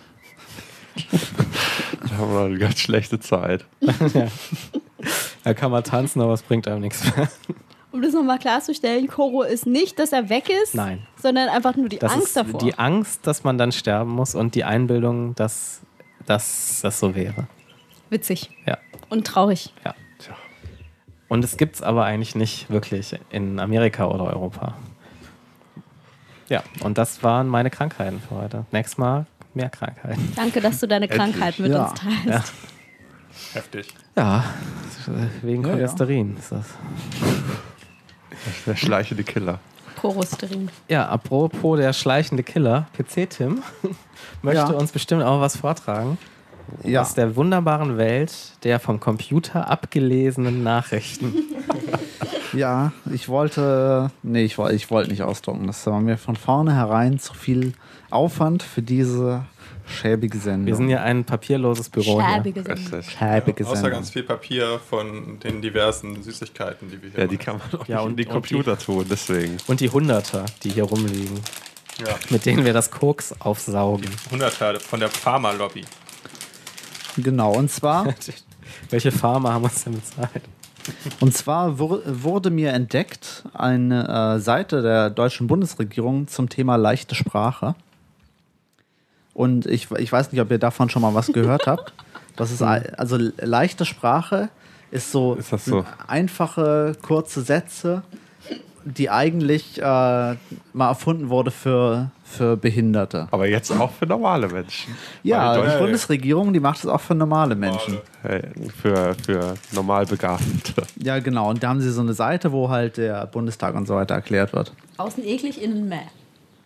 da haben wir eine ganz schlechte Zeit. Da kann man tanzen, aber es bringt einem nichts mehr. Um das nochmal klarzustellen, Koro ist nicht, dass er weg ist, Nein. sondern einfach nur die Das Angst ist davor. die Angst, dass man dann sterben muss und die Einbildung, dass das so wäre. Witzig Ja. und traurig. Ja. Und es gibt es aber eigentlich nicht wirklich in Amerika oder Europa. Ja, und das waren meine Krankheiten für heute. Nächstes Mal mehr Krankheiten. Danke, dass du deine Krankheit mit Ja. uns teilst. Ja, Heftig. ja wegen Ja, Cholesterin ist das. Der schleichende Killer. Korosterin. Ja, apropos der schleichende Killer, PC-Tim möchte Ja. uns bestimmt auch was vortragen Ja, aus der wunderbaren Welt der vom Computer abgelesenen Nachrichten. ja, ich wollte nicht ausdrucken. Das war mir von vornherein zu viel Aufwand für diese schäbige Sendung. Wir sind ja ein papierloses Büro hier. Schäbige Sendung. Richtig. schäbige Außer Sendung. ganz viel Papier von den diversen Süßigkeiten, die wir hier Ja, die machen. kann man auch Ja, nicht und- in die und Computer tun, deswegen. Und die Hunderter, die hier rumliegen, Ja, mit denen wir das Koks aufsaugen. 100 von der Pharma-Lobby. Genau, und zwar Welche Farmer haben uns denn bezahlt? wurde mir entdeckt eine Seite der deutschen Bundesregierung zum Thema leichte Sprache. Und ich weiß nicht, ob ihr davon schon mal was gehört habt. Das ist also leichte Sprache ist so, Ist das so? sind einfache, kurze Sätze, die eigentlich mal erfunden wurde für Behinderte. Aber jetzt auch für normale Menschen. Ja, Weil die Deutsch- Bundesregierung, die macht es auch für normale Menschen. Hey, für normal Begabte. Ja, genau. Und da haben sie so eine Seite, wo halt der Bundestag und so weiter erklärt wird. Außen eklig, innen mäh.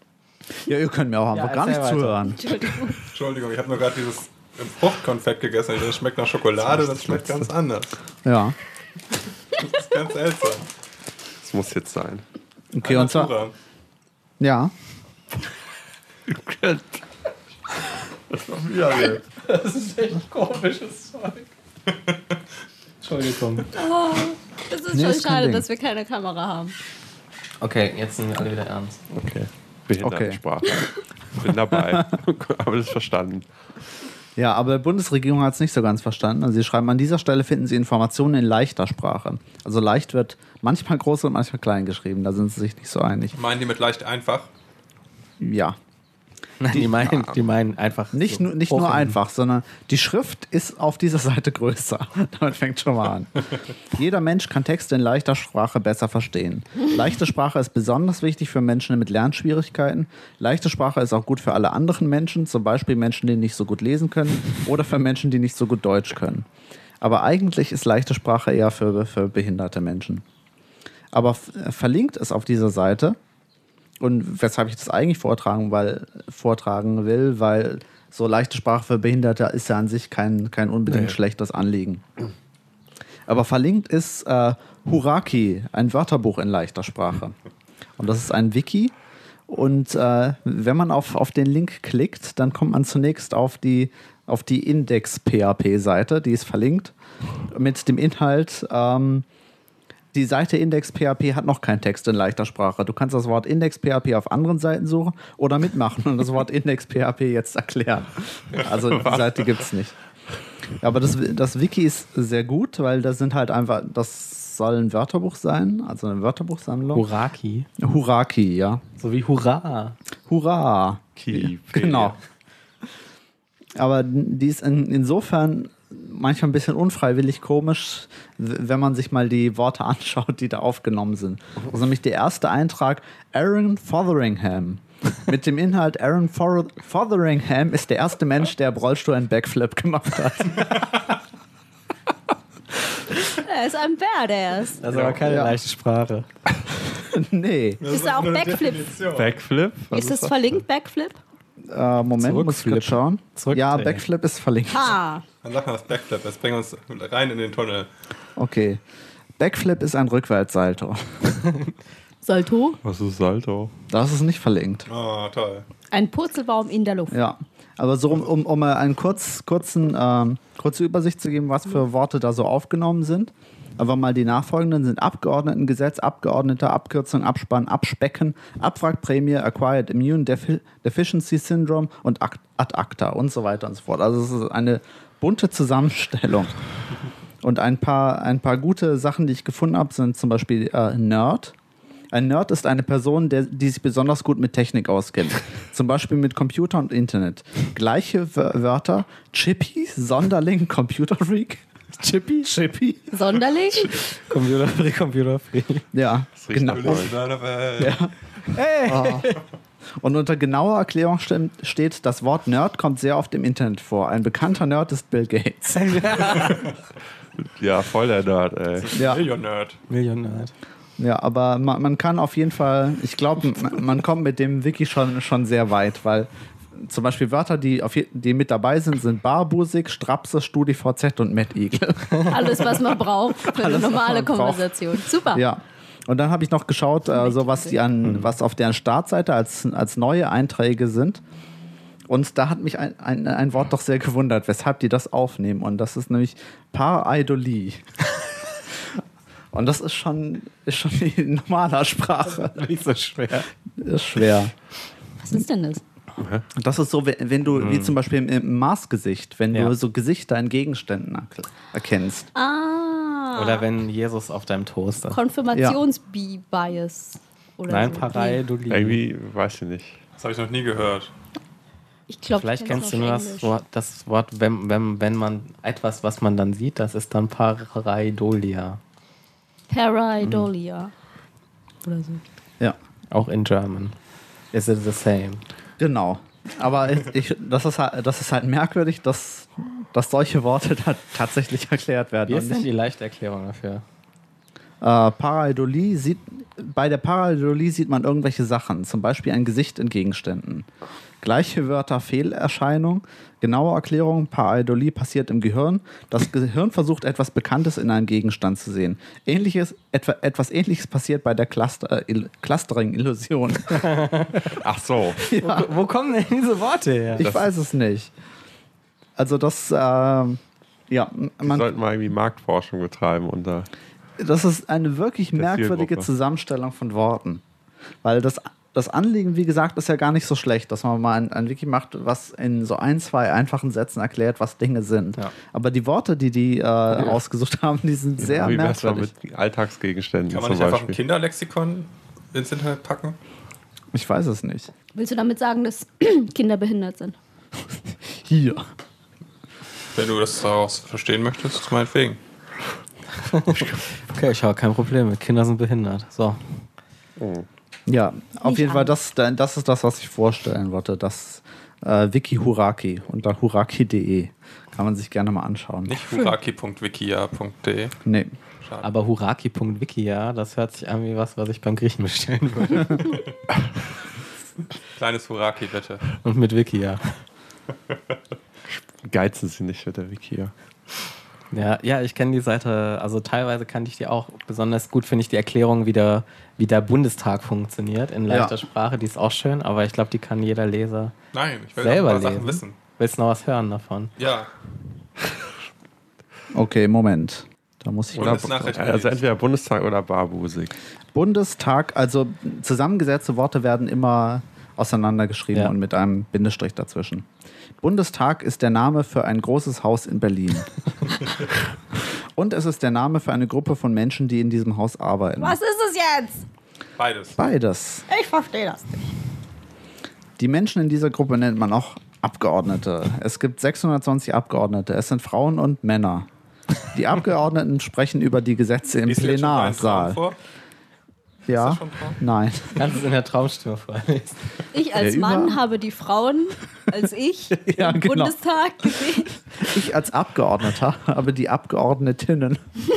Ja, ihr könnt mir auch einfach gar nicht erzähl weiter. zuhören. Entschuldigung, ich habe nur gerade dieses Fruchtkonfekt gegessen. Das schmeckt nach Schokolade, das schmeckt ganz anders. Ja. Das ist ganz seltsam. Das muss jetzt sein. Okay, und zwar. Natura. Ja. Das ist echt komisches Zeug. Entschuldigung. Oh, das ist Nee, schon ist kein schade, Ding. dass wir keine Kamera haben. Okay, jetzt sind wir alle wieder ernst. Okay. Behindertensprache. Bin dabei. Habe das verstanden. Ja, aber die Bundesregierung hat es nicht so ganz verstanden. Also sie schreiben, an dieser Stelle finden Sie Informationen in leichter Sprache. Also leicht wird manchmal groß und manchmal klein geschrieben. Da sind sie sich nicht so einig. Meinen die mit leicht einfach? Ja. Nein, die meinen einfach. Nicht, so nur, nicht hoch nur in- einfach, sondern die Schrift ist auf dieser Seite größer. Damit fängt schon mal an. Jeder Mensch kann Texte in leichter Sprache besser verstehen. Leichte Sprache ist besonders wichtig für Menschen mit Lernschwierigkeiten. Leichte Sprache ist auch gut für alle anderen Menschen, zum Beispiel Menschen, die nicht so gut lesen können oder für Menschen, die nicht so gut Deutsch können. Aber eigentlich ist leichte Sprache eher für behinderte Menschen. Aber verlinkt ist auf dieser Seite. Und weshalb ich das eigentlich vortragen will, weil so leichte Sprache für Behinderte ist ja an sich kein unbedingt schlechtes Anliegen. Aber verlinkt ist Huraki, ein Wörterbuch in leichter Sprache. Und das ist ein Wiki. Und wenn man auf den Link klickt, dann kommt man zunächst auf die Index-PHP-Seite, die ist verlinkt, mit dem Inhalt, die Seite Index.php hat noch keinen Text in leichter Sprache. Du kannst das Wort Index.php auf anderen Seiten suchen oder mitmachen und das Wort Index.php jetzt erklären. Also die Seite gibt es nicht. Aber das Wiki ist sehr gut, weil das sind halt einfach, das soll ein Wörterbuch sein, also eine Wörterbuchsammlung. Huraki. Huraki, ja. So wie Hurra. Hurra. Kiwi. Genau. Aber die ist insofern manchmal ein bisschen unfreiwillig komisch, wenn man sich mal die Worte anschaut, die da aufgenommen sind. Das ist nämlich der erste Eintrag, Aaron Fotheringham. Mit dem Inhalt, Aaron Fotheringham ist der erste Mensch, der im Rollstuhl einen Backflip gemacht hat. Er ist ein Badass. Das ist aber keine Ja. leichte Sprache. Nee. Ist da auch Backflip? Backflip? Was Ist das verlinkt, Backflip? Moment, muss ich kurz schauen. Ja, Zurückdrehen. Backflip ist verlinkt. Ah, Dann sag mal das Backflip. Das bringt uns rein in den Tunnel. Okay. Backflip ist ein Rückwärtssalto. Salto? Was ist Salto? Das ist nicht verlinkt. Oh, toll. Ein Purzelbaum in der Luft. Ja, aber so um mal eine kurze Übersicht zu geben, was für Worte da so aufgenommen sind. Aber mal die nachfolgenden sind Abgeordnetengesetz, Abgeordneter, Abkürzung, Abspann, Abspecken, Abwrackprämie, Acquired Immune Deficiency Syndrome und Ad acta und so weiter und so fort. Also es ist eine bunte Zusammenstellung. Und ein paar gute Sachen, die ich gefunden habe, sind zum Beispiel Nerd. Ein Nerd ist eine Person, die sich besonders gut mit Technik auskennt. Zum Beispiel mit Computer und Internet. Gleiche Wörter: Chippy, Sonderling, Computerfreak. Chippy? Sonderling? Computerfree. Ja, genau. Ja. Ja. Und unter genauer Erklärung steht, das Wort Nerd kommt sehr oft im Internet vor. Ein bekannter Nerd ist Bill Gates. Ja, voll der Nerd, ey. Ja. Million-Nerd. Millionär. Ja, aber man kann auf jeden Fall, ich glaube, man kommt mit dem Wiki schon sehr weit, weil zum Beispiel Wörter, die mit dabei sind Barbusig, Strapse, StudiVZ und MadEagle. Alles, was man braucht für eine Alles, was normale man braucht. Konversation. Super. Ja. Und dann habe ich noch geschaut, so was auf deren Startseite als neue Einträge sind. Und da hat mich ein Wort doch sehr gewundert, weshalb die das aufnehmen. Und das ist nämlich Pareidolie. Und das ist schon die normale Sprache. Nicht so schwer. Ist schwer. Was ist denn das? Das ist so, wenn du, wie zum Beispiel im Maßgesicht, wenn Ja. du so Gesichter in Gegenständen erkennst. Ah. Oder wenn Jesus auf deinem Toast ist. Konfirmations-Bias. Oder Nein, so. Pareidolie. Irgendwie, weiß ich nicht. Das habe ich noch nie gehört. Ich glaube, Vielleicht kennst du nur das Wort, wenn man etwas, was man dann sieht, das ist dann Pareidolia. Pareidolia. Oder so. Ja, Auch in German. Is it the same? genau. Aber das ist halt merkwürdig, dass solche Worte da tatsächlich erklärt werden. Wie ist Und denn nicht- die leichte Erklärung dafür? Bei der Pareidolie sieht man irgendwelche Sachen, zum Beispiel ein Gesicht in Gegenständen. Gleiche Wörter, Fehlerscheinung, genaue Erklärung, Pareidolie passiert im Gehirn. Das Gehirn versucht, etwas Bekanntes in einem Gegenstand zu sehen. Etwas Ähnliches passiert bei der Clustering-Illusion. Ach so. Ja. Wo kommen denn diese Worte her? Ich weiß es nicht. Also das, Wir sollten mal irgendwie Marktforschung betreiben unter. das ist eine wirklich Der merkwürdige Zielgruppe. Zusammenstellung von Worten. Weil das Anliegen, wie gesagt, ist ja gar nicht so schlecht, dass man mal ein Wiki macht, was in so 1, 2 einfachen Sätzen erklärt, was Dinge sind. Ja. Aber die Worte, die ausgesucht haben, die sind sehr Wie wär's mal merkwürdig. mit Alltagsgegenständen Kann man zum nicht einfach ein Beispiel? Kinderlexikon ins Internet packen? Ich weiß es nicht. Willst du damit sagen, dass Kinder behindert sind? Hier. Wenn du das daraus verstehen möchtest, meinetwegen. Okay, ich habe kein Problem mit. Kinder sind behindert. So. Ja, auf Nicht jeden Fall, an. das ist das, was ich vorstellen wollte. Das Wiki Huraki unter huraki.de. Kann man sich gerne mal anschauen. Nicht huraki.wikia.de. Nee. Schade. Aber huraki.wiki, ja, das hört sich an wie was ich beim Griechen bestellen würde. Kleines Huraki, bitte. Und mit Wiki, ja. Geizen Sie nicht mit der Wiki. Ja, ich kenne die Seite, also teilweise kannte ich die auch. Besonders gut finde ich die Erklärung, wie der Bundestag funktioniert in leichter Sprache. Die ist auch schön, aber ich glaube, die kann jeder Leser Nein, ich will selber noch ein paar lesen. Sachen wissen. Willst du noch was hören davon? Ja, Okay, Moment. Da muss ich Oder- kurz- Bundesnachrichten. Also entweder Bundestag oder Barbusig. Bundestag, also zusammengesetzte Worte werden immer auseinandergeschrieben Ja. und mit einem Bindestrich dazwischen. Bundestag ist der Name für ein großes Haus in Berlin. Und es ist der Name für eine Gruppe von Menschen, die in diesem Haus arbeiten. Was ist es jetzt? beides. Beides. Ich verstehe das nicht. Die Menschen in dieser Gruppe nennt man auch Abgeordnete. Es gibt 620 Abgeordnete. Es sind Frauen und Männer. Die Abgeordneten sprechen über die Gesetze im Liest du jetzt schon einen Plenarsaal. Traum vor? Ja? das schon Traum? Nein. Kannst du es in der Traumstimme vorlesen? Ich als Ja, Mann über- habe die Frauen als ich Ja, im genau. Bundestag gesehen. Ich als Abgeordneter habe die Abgeordnetinnen.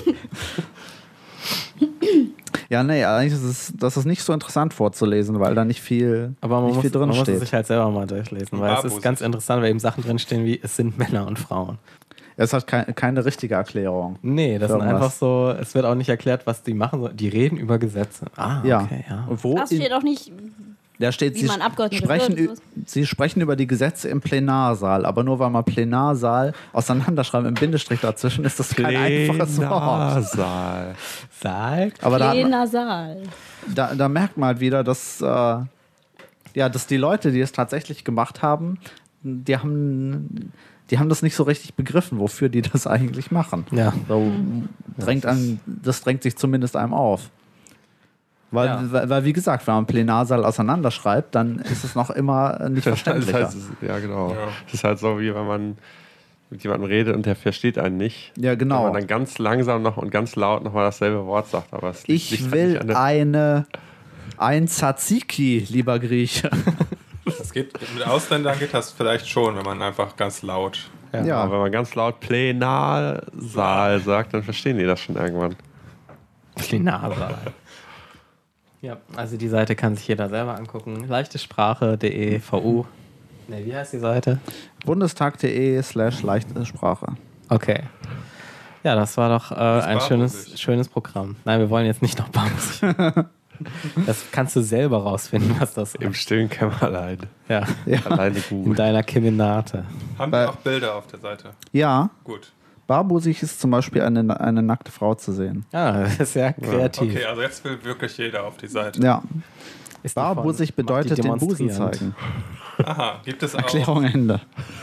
Ja, nee, eigentlich das ist nicht so interessant vorzulesen, weil da nicht viel, Aber man nicht viel drin muss es steht. sich halt selber mal durchlesen, weil es ist ganz interessant, weil eben Sachen drinstehen wie, es sind Männer und Frauen. Es hat keine richtige Erklärung. Nee, das sind Irgendwas. einfach so, es wird auch nicht erklärt, was die machen sollen. Die reden über Gesetze. Ah, Ja. okay, ja. Und wo Das steht auch nicht. da steht, wie man Abgeordnete sprechen, wird, sie sprechen über die Gesetze im Plenarsaal, aber nur weil man Plenarsaal auseinanderschreiben im Bindestrich dazwischen, ist das kein einfaches Wort. Plenarsaal. Sagt. Aber Plenarsaal. da merkt man halt wieder, dass die Leute, die es tatsächlich gemacht haben, die haben das nicht so richtig begriffen, wofür die das eigentlich machen. Ja. So, das drängt sich zumindest einem auf. Weil, wie gesagt, wenn man Plenarsaal auseinanderschreibt, dann ist es noch immer nicht verständlicher. Das heißt, ja, genau. Ja. Es ist halt so, wie wenn man mit jemandem redet und der versteht einen nicht. Ja, genau. Wenn man dann ganz langsam noch und ganz laut nochmal dasselbe Wort sagt. Aber es liegt Ich halt will nicht an der ein Tzatziki, lieber Grieche. Das geht, mit Ausländern geht das vielleicht schon, wenn man einfach ganz laut. Ja. Aber wenn man ganz laut Plenarsaal sagt, dann verstehen die das schon irgendwann. Plenarsaal. Ja, also die Seite kann sich jeder selber angucken. LeichteSprache.de, VU. Ne, wie heißt die Seite? Bundestag.de/leichte Sprache. Okay. Ja, das war doch ein Barbusig. schönes Programm. Nein, wir wollen jetzt nicht noch Barbusig. Das kannst du selber rausfinden, was das Im stillen Kämmerlein. Ja, Alleine in gut. deiner Kemenate. Haben Bei- wir auch Bilder auf der Seite? Ja, Gut. barbusig ist zum Beispiel eine nackte Frau zu sehen. Ja, das ist sehr kreativ. Okay, also jetzt will wirklich jeder auf die Seite. Ja, Ist die von- barbusig macht die bedeutet den Busen demonstrierend. zeigen. Aha, gibt es auch. Erklärung Ende.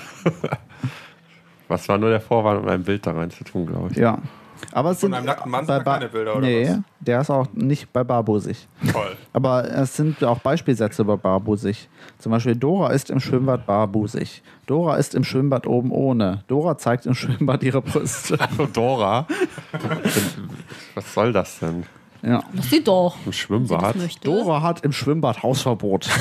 Was war nur der Vorwand, um ein Bild da rein zu tun, glaube ich. Ja. Aber es Von sind einem nackten Mann bei sind da keine Bilder, oder Nee, was? der ist auch nicht bei barbusig. Toll. Aber es sind auch Beispielsätze bei barbusig. Zum Beispiel, Dora ist im Schwimmbad barbusig. Dora ist im Schwimmbad oben ohne. Dora zeigt im Schwimmbad ihre Brüste. Dora? Was soll das denn? Ja. Das sieht doch. Im Wenn sie Schwimmbad? das möchte. Dora hat im Schwimmbad Hausverbot.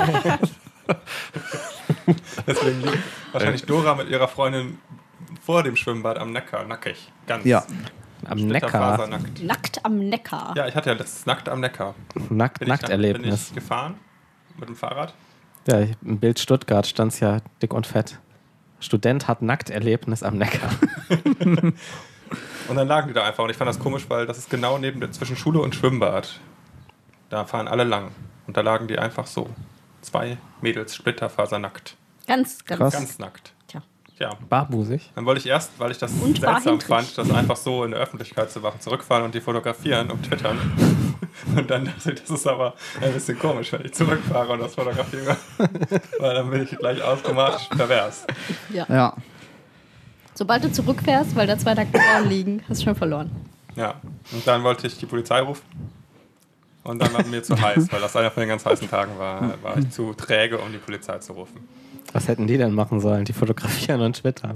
Deswegen liegt wahrscheinlich Dora mit ihrer Freundin vor dem Schwimmbad am Neckar, nackig. Ganz. Ja. Am Neckar. Splitterfasernackt. Nackt am Neckar. Ja, ich hatte ja letztes Nackt am Neckar. Nackterlebnis. Bin ich gefahren mit dem Fahrrad. Ja, im Bild Stuttgart stand es ja dick und fett. Student hat Nackterlebnis am Neckar. Und dann lagen die da einfach. Und ich fand das komisch, weil das ist genau zwischen Schule und Schwimmbad. Da fahren alle lang. Und da lagen die einfach so. 2 Mädels splitterfasernackt. Ganz Ganz nackt. Tja. Ja. Barbusig. Dann wollte ich erst, weil ich das Und seltsam barhändrig. fand, das einfach so in der Öffentlichkeit zu machen, zurückfahren und die fotografieren und twittern. Und dann dachte ich, das ist aber ein bisschen komisch, wenn ich zurückfahre und das fotografiere. Weil dann bin ich gleich automatisch pervers. Ja. Sobald du zurückfährst, weil da 2 nackte Frauen liegen, hast du schon verloren. Ja. Und dann wollte ich die Polizei rufen. Und dann war mir zu heiß, weil das einer von den ganz heißen Tagen war ich zu träge, um die Polizei zu rufen. Was hätten die denn machen sollen? Die fotografieren und twittern.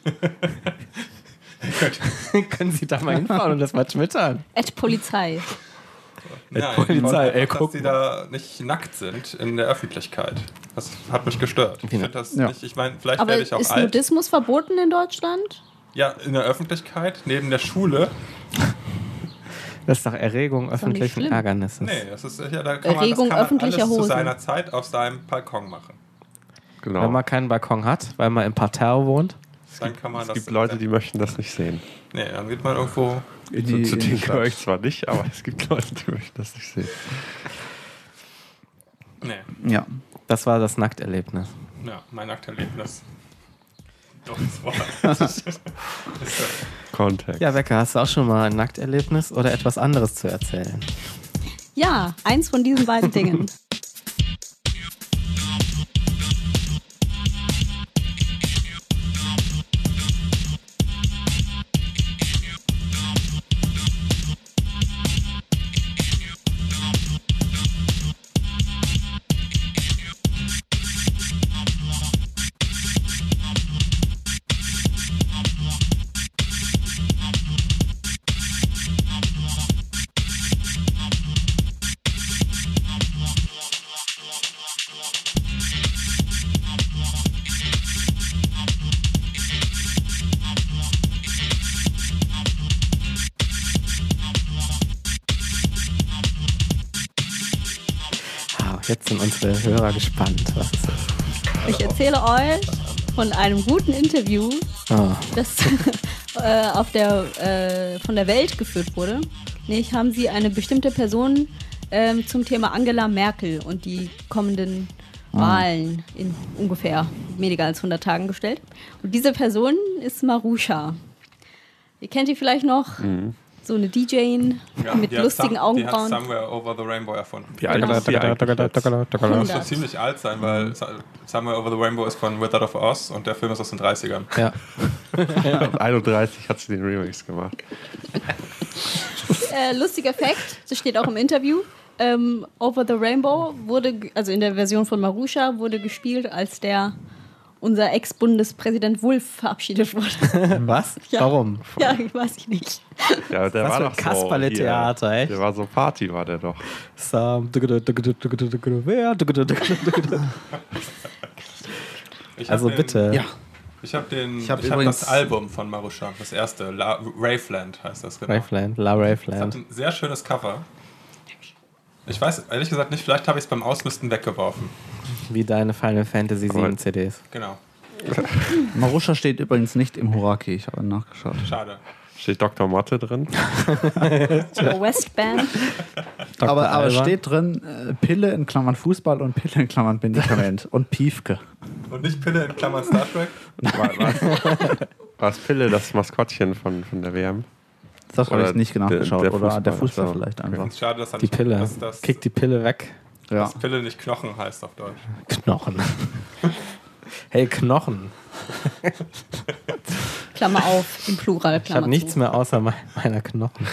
Können Sie da mal hinfahren und das mal twittern? Polizei. Nein, Polizei, ich wollte einfach, ey, guck dass die da nicht nackt sind in der Öffentlichkeit. Das hat mich gestört. Ich finde das Ja. nicht, ich meine, vielleicht Aber werde ich auch ist alt. Nudismus verboten in Deutschland? Ja, in der Öffentlichkeit, neben der Schule. Das ist doch Erregung doch nicht öffentlichen schlimm. Ärgernisses. Nee, das ist ja, da kann Erregung man öffentlicher alles zu Hosen. seiner Zeit auf seinem Balkon machen. Genau. Wenn man keinen Balkon hat, weil man im Parterre wohnt. Dann kann man Es das. gibt Leute, die möchten das nicht sehen. Nee, dann geht man irgendwo. Zu denen gehöre ich zwar nicht, aber es gibt Leute, die möchten das nicht sehen. Nee, Ja. Das war das Nackterlebnis. ja, mein Nackterlebnis. Doch, das war. Kontext. Ja, Becca, hast du auch schon mal ein Nackterlebnis oder etwas anderes zu erzählen? Ja, eins von diesen beiden Dingen. Jetzt sind unsere Hörer gespannt. Was ist das? Ich erzähle euch von einem guten Interview, das von der Welt geführt wurde. Nämlich haben sie eine bestimmte Person zum Thema Angela Merkel und die kommenden Wahlen in ungefähr weniger als 100 Tagen gestellt. Und diese Person ist Marusha. Ihr kennt die vielleicht noch. So eine DJin mit lustigen Augenbrauen. Die hat Somewhere Over the Rainbow erfunden. Wie alt ist die eigentlich jetzt? Das muss ziemlich alt sein, weil Somewhere Over the Rainbow ist von Wizard of Oz und der Film ist aus den 30ern. Ja. Mit 31 hat sie den Remix gemacht. Lustiger Fact, das steht auch im Interview. Over the Rainbow also in der Version von Marusha, wurde gespielt, als unser Ex-Bundespräsident Wulff verabschiedet wurde. Was? Ja. Warum? Ja, ich weiß ich nicht. Ja, der Was war für doch ein Kasperle-Theater, echt? Der war so Party, war der doch. Also bitte. Ja. Ich habe übrigens das Album von Marusha, das erste, Raveland heißt das, genau. Raveland, Das hat Raveland. ein sehr schönes Cover. Ich weiß ehrlich gesagt nicht, vielleicht habe ich es beim Ausmisten weggeworfen. Wie deine Final Fantasy 7 CDs. Genau, Marusha steht übrigens nicht im Huraki, ich habe nachgeschaut. schade. Steht Dr. Motte drin? Westband. Aber Alban. steht drin Pille in Klammern Fußball und Pille in Klammern Medikament und Piefke. Und nicht Pille in Klammern Star Trek? War es Pille, das Maskottchen von der WM? Das habe Oder ich nicht genau nachgeschaut. der Oder der Fußball, Fußball so. vielleicht einfach. Schade, dass Die Pille. dass Kick die Pille weg. Ja. Pille nicht Knochen heißt auf Deutsch. Knochen. Hey, Knochen. Klammer auf, im Plural, Ich habe Klammer nichts zu. mehr außer meiner Knochen.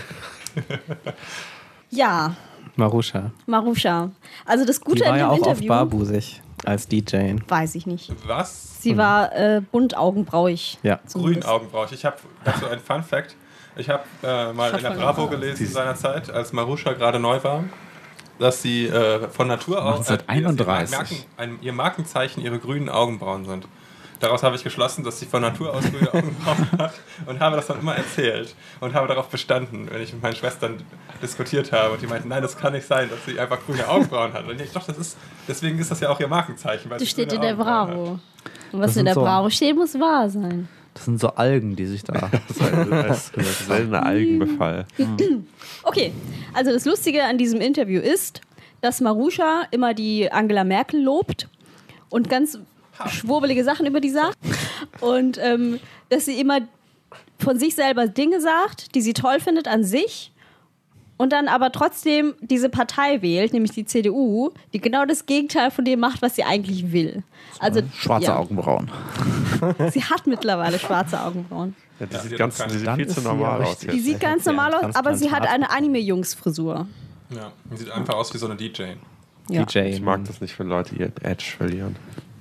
Ja, Marusha. Marusha. Also das Die Gute war an ja dem auch oft Interview, barbusig als DJ. weiß ich nicht. Was? Sie war bunt augenbrauig. Ja. Grün Augenbraue. Ich habe dazu ein Fun Fact. Ich habe mal in der Schaut Bravo voll gelesen seinerzeit, als Marusha gerade neu war, dass sie von Natur aus 1931. ihr Markenzeichen ihre grünen Augenbrauen sind. daraus habe ich geschlossen, dass sie von Natur aus grüne Augenbrauen hat und habe das dann immer erzählt und habe darauf bestanden, wenn ich mit meinen Schwestern diskutiert habe und die meinten, nein, das kann nicht sein, dass sie einfach grüne Augenbrauen hat. Und ich doch, deswegen ist das ja auch ihr Markenzeichen. Weil Das sie steht grüne in der Augenbrauen hat. Bravo. Und was Das in der sind so- Bravo steht, muss wahr sein. Das sind so Algen, die sich da. Seltener Algenbefall. Okay, also das Lustige an diesem Interview ist, dass Marusha immer die Angela Merkel lobt und ganz schwurbelige Sachen über die sagt. Und dass sie immer von sich selber Dinge sagt, die sie toll findet an sich. Und dann aber trotzdem diese Partei wählt, nämlich die CDU, die genau das Gegenteil von dem macht, was sie eigentlich will. Also Schwarze Augenbrauen. Sie hat mittlerweile schwarze Augenbrauen. Ja, die Ja, sieht, die ganz, hat die sieht dann viel ist zu sie normal ja aus. richtig. Die Jetzt. sieht ganz normal aus, aber sie hat eine Anime-Jungs-Frisur. Ja, die sieht einfach aus wie so eine DJ. Ja. DJ. Ich mag das nicht, wenn Leute ihr Edge verlieren.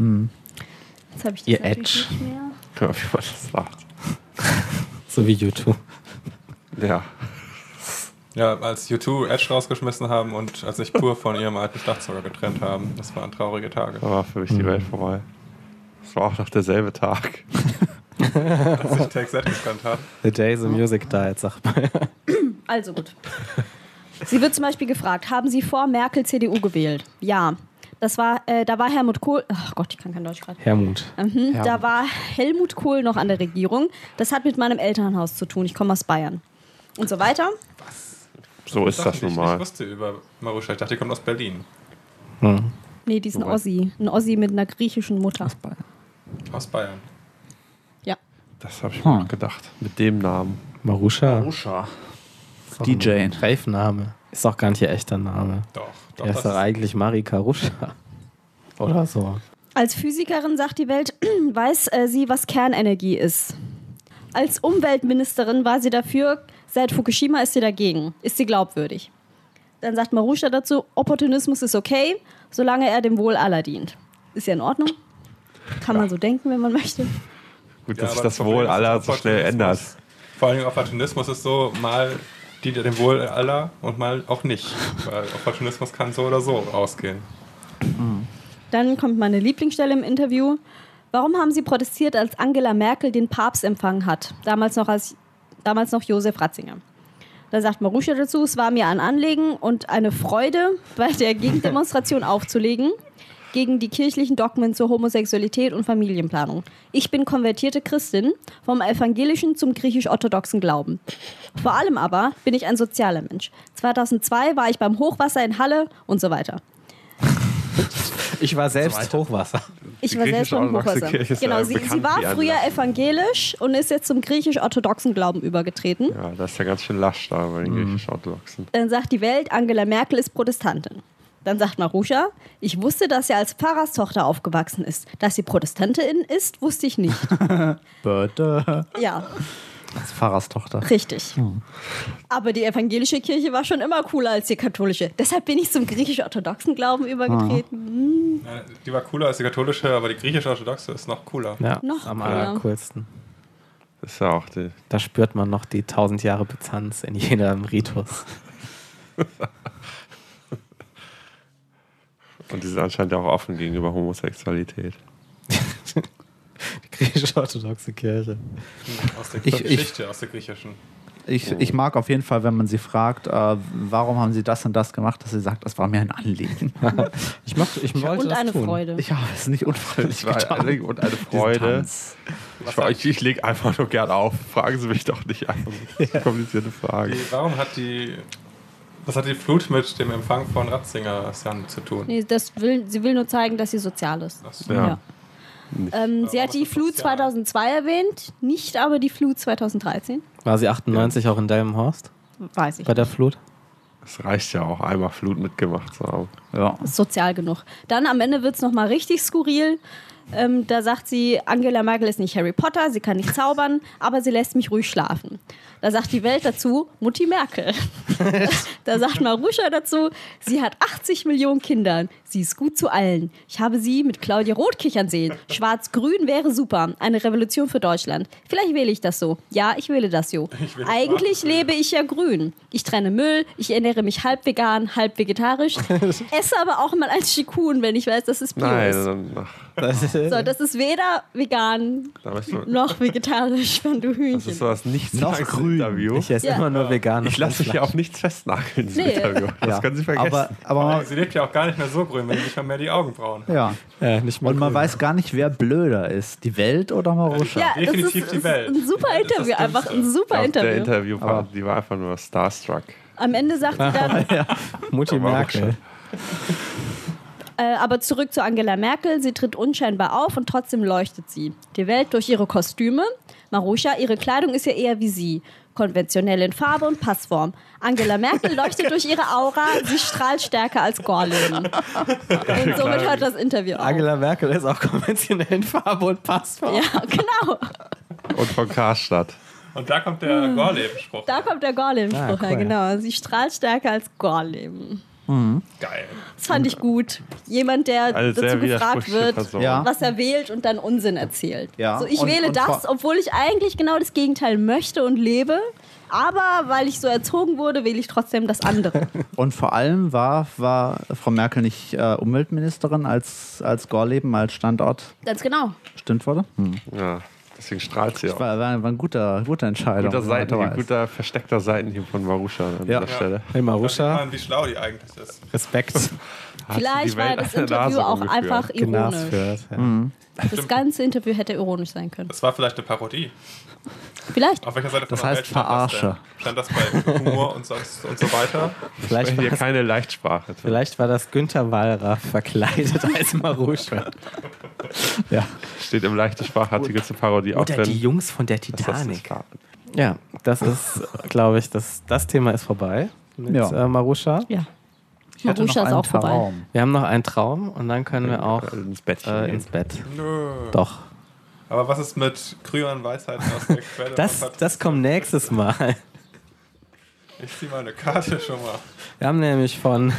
Jetzt habe ich das Ihr natürlich Edge. nicht mehr. Ja, wie man das sagt. So wie YouTube. Ja. Ja, als U2 Edge rausgeschmissen haben und als sich Pur von ihrem alten Schlagzeuger getrennt haben. Das waren traurige Tage. Da war für mich die Welt vorbei. Es war auch noch derselbe Tag. Als sich Take That gekannt hat. The day the music died, sagt man. Also gut. Sie wird zum Beispiel gefragt, haben Sie vor Merkel CDU gewählt? Ja. Das war, da war Helmut Kohl, ach Gott, ich kann kein Deutsch gerade. Hermut. Da war Helmut Kohl noch an der Regierung. Das hat mit meinem Elternhaus zu tun. Ich komme aus Bayern. Und so weiter. So ist das Sachen, die nun ich nicht mal. wusste über Marusha. Ich dachte, die kommt aus Berlin. Nee, die ist ein Wobei- Ossi. Ein Ossi mit einer griechischen Mutter. Aus Bayern. Ja. Das habe ich mir auch gedacht. Mit dem Namen. Marusha. Marusha. Ist doch DJ. ein Rave-Name. Ist doch gar nicht ihr echter Name. Doch. Er ist doch eigentlich Marika Ruscha. Oder so. Als Physikerin, sagt die Welt, weiß sie, was Kernenergie ist. Als Umweltministerin war sie dafür, seit Fukushima ist sie dagegen. Ist sie glaubwürdig. Dann sagt Marusha dazu, Opportunismus ist okay, solange er dem Wohl aller dient. Ist ja in Ordnung. Kann man so denken, wenn man möchte. Gut, Ja, dass sich aber das Problem Wohl ist, aller dass so schnell ändert. Vor allem Opportunismus ist so, mal dient er dem Wohl aller und mal auch nicht. Weil Opportunismus kann so oder so ausgehen. Dann kommt meine Lieblingsstelle im Interview. Warum haben Sie protestiert, als Angela Merkel den Papst empfangen hat? Damals noch Josef Ratzinger. Da sagt Marusha dazu, es war mir ein Anliegen und eine Freude, bei der Gegendemonstration aufzulegen gegen die kirchlichen Dogmen zur Homosexualität und Familienplanung. Ich bin konvertierte Christin, vom evangelischen zum griechisch-orthodoxen Glauben. Vor allem aber bin ich ein sozialer Mensch. 2002 war ich beim Hochwasser in Halle und so weiter. Ich war selbst Hochwasser. Ich Die war selbst beim griechisch-orthodoxe Hochwasser. Kirche ist Genau, ja sie bekannt war wie ein früher Laster. evangelisch und ist jetzt zum griechisch-orthodoxen Glauben übergetreten. Ja, das ist ja ganz schön lasch da bei den griechisch-orthodoxen. Dann sagt die Welt, Angela Merkel ist Protestantin. Dann sagt Marusha, ich wusste, dass sie als Pfarrerstochter aufgewachsen ist. Dass sie Protestantin ist, wusste ich nicht. Bitte. Ja, Als Pfarrerstochter. richtig. Aber die evangelische Kirche war schon immer cooler als die katholische. Deshalb bin ich zum griechisch-orthodoxen Glauben übergetreten. Ja, die war cooler als die katholische, aber die griechisch-orthodoxe ist noch cooler. Ja, Noch am cooler. allercoolsten. Das ist ja auch die. Da spürt man noch die 1000 Jahre Byzanz in jedem Ritus. Und die sind anscheinend auch offen gegenüber Homosexualität. Die griechisch-orthodoxe Kirche. Aus der Ich- Geschichte, aus der griechischen. Ich mag auf jeden Fall, wenn man sie fragt, warum haben sie das und das gemacht, dass sie sagt, das war mir ein Anliegen. Ich wollte Und das eine tun. Freude. Ich habe es nicht unfreiwillig Und eine Freude. Tanz. Ich lege einfach nur gern auf. Fragen Sie mich doch nicht einfach so komplizierte Fragen. Warum hat was hat die Flut mit dem Empfang von Ratzinger zu tun? Nee, sie will nur zeigen, dass sie sozial ist. Ach so. Ja. Sie hat die Flut 2002 erwähnt, nicht aber die Flut 2013. War sie 98 auch in Delmenhorst Weiß ich. bei der Flut? Es reicht ja auch, einmal Flut mitgemacht zu haben. Ja. Ist sozial genug. Dann am Ende wird es nochmal richtig skurril. Da sagt sie, Angela Merkel ist nicht Harry Potter, sie kann nicht zaubern, aber sie lässt mich ruhig schlafen. Da sagt die Welt dazu, Mutti Merkel. Da sagt Marusha dazu, sie hat 80 Millionen Kinder, sie ist gut zu allen. Ich habe sie mit Claudia Roth kichern sehen. Schwarz-Grün wäre super, eine Revolution für Deutschland. Vielleicht wähle ich das so. Ja, ich wähle das so. Eigentlich lebe ich ja grün. Ich trenne Müll, ich ernähre mich halb vegan, halb vegetarisch, esse aber auch mal ein Chikun, wenn ich weiß, dass es Bio Nein, ist. dann Das ist, So, das ist weder vegan Da weißt du, noch vegetarisch, wenn du das Hühnchen. ist so das Noch grün. Interview. ich esse Ja. immer nur vegan. Ich lasse mich hier auf nichts festnageln in diesem Nee. Interview. Das Ja. können Sie vergessen. Aber Sie lebt ja auch gar nicht mehr so grün, wenn sie nicht mal mehr die Augenbrauen hat. ja. Nicht mal Und man grün. weiß gar nicht, wer blöder ist. Die Welt oder Marusha? Ja, Definitiv die Welt. ein super Das ist das Interview, einfach ein Dümmste. super Ich glaub, der Interview. Interviewpartner, die war einfach nur starstruck. Am Ende sagt sie dann, Mutti Aber auch Merkel. aber zurück zu Angela Merkel. Sie tritt unscheinbar auf und trotzdem leuchtet sie. Die Welt durch ihre Kostüme. Marusha, ihre Kleidung ist ja eher wie sie. Konventionell in Farbe und Passform. Angela Merkel leuchtet durch ihre Aura. Sie strahlt stärker als Gorleben. Und somit hört das Interview auf. Angela Merkel ist auch konventionell in Farbe und Passform. Ja, genau. Und von Karstadt. Und da kommt der Gorleben-Spruch. Da kommt der Gorleben-Spruch Ah, cool. her, genau. Sie strahlt stärker als Gorleben. Geil. Das fand ich gut. Jemand, der Eine sehr dazu gefragt widersprüchliche wird, Person. Ja. was er wählt und dann Unsinn erzählt. Ja. So, ich Und- wähle und das, vor- obwohl ich eigentlich genau das Gegenteil möchte und lebe. Aber weil ich so erzogen wurde, wähle ich trotzdem das andere. Und vor allem war Frau Merkel nicht Umweltministerin, als Gorleben als Standort Ganz genau. bestimmt wurde? Ja, deswegen strahlt sie auch. War eine gute Entscheidung. Guter versteckter Seitenhieb von Marusha an Ja. dieser Stelle. Hey Marusha, Wie schlau die eigentlich ist. Respekt. Hat sie Vielleicht die war Welt das an der Interview Nase auch rumgeführt. einfach ironisch. Genasführt. Ja. Das ganze Interview hätte ironisch sein können. Das war vielleicht eine Parodie. Vielleicht. Auf welcher Seite von Das der heißt Welt stand Verarsche. Das denn? Stand das bei Humor und so weiter? Vielleicht, Sprechen war hier das, keine Leichtsprache. vielleicht war das Günther Wallraff verkleidet als Marusha. Ja. Steht im leichten Sprachartikel zur Parodie auch Oder drin. die Jungs von der dass das Titanic. nicht war. Ja, das ist, glaube ich, das Thema ist vorbei mit Ja. Marusha. Ja. Ich hatte noch Marusha ist einen auch vorbei. Traum. Wir haben noch einen Traum und dann können wir auch ins Bettchen gehen. ins Bett. Nö. Doch. Aber was ist mit früheren Weisheiten aus der Quelle? Das kommt nächstes Mal. Ich zieh mal eine Karte schon mal. Wir haben nämlich von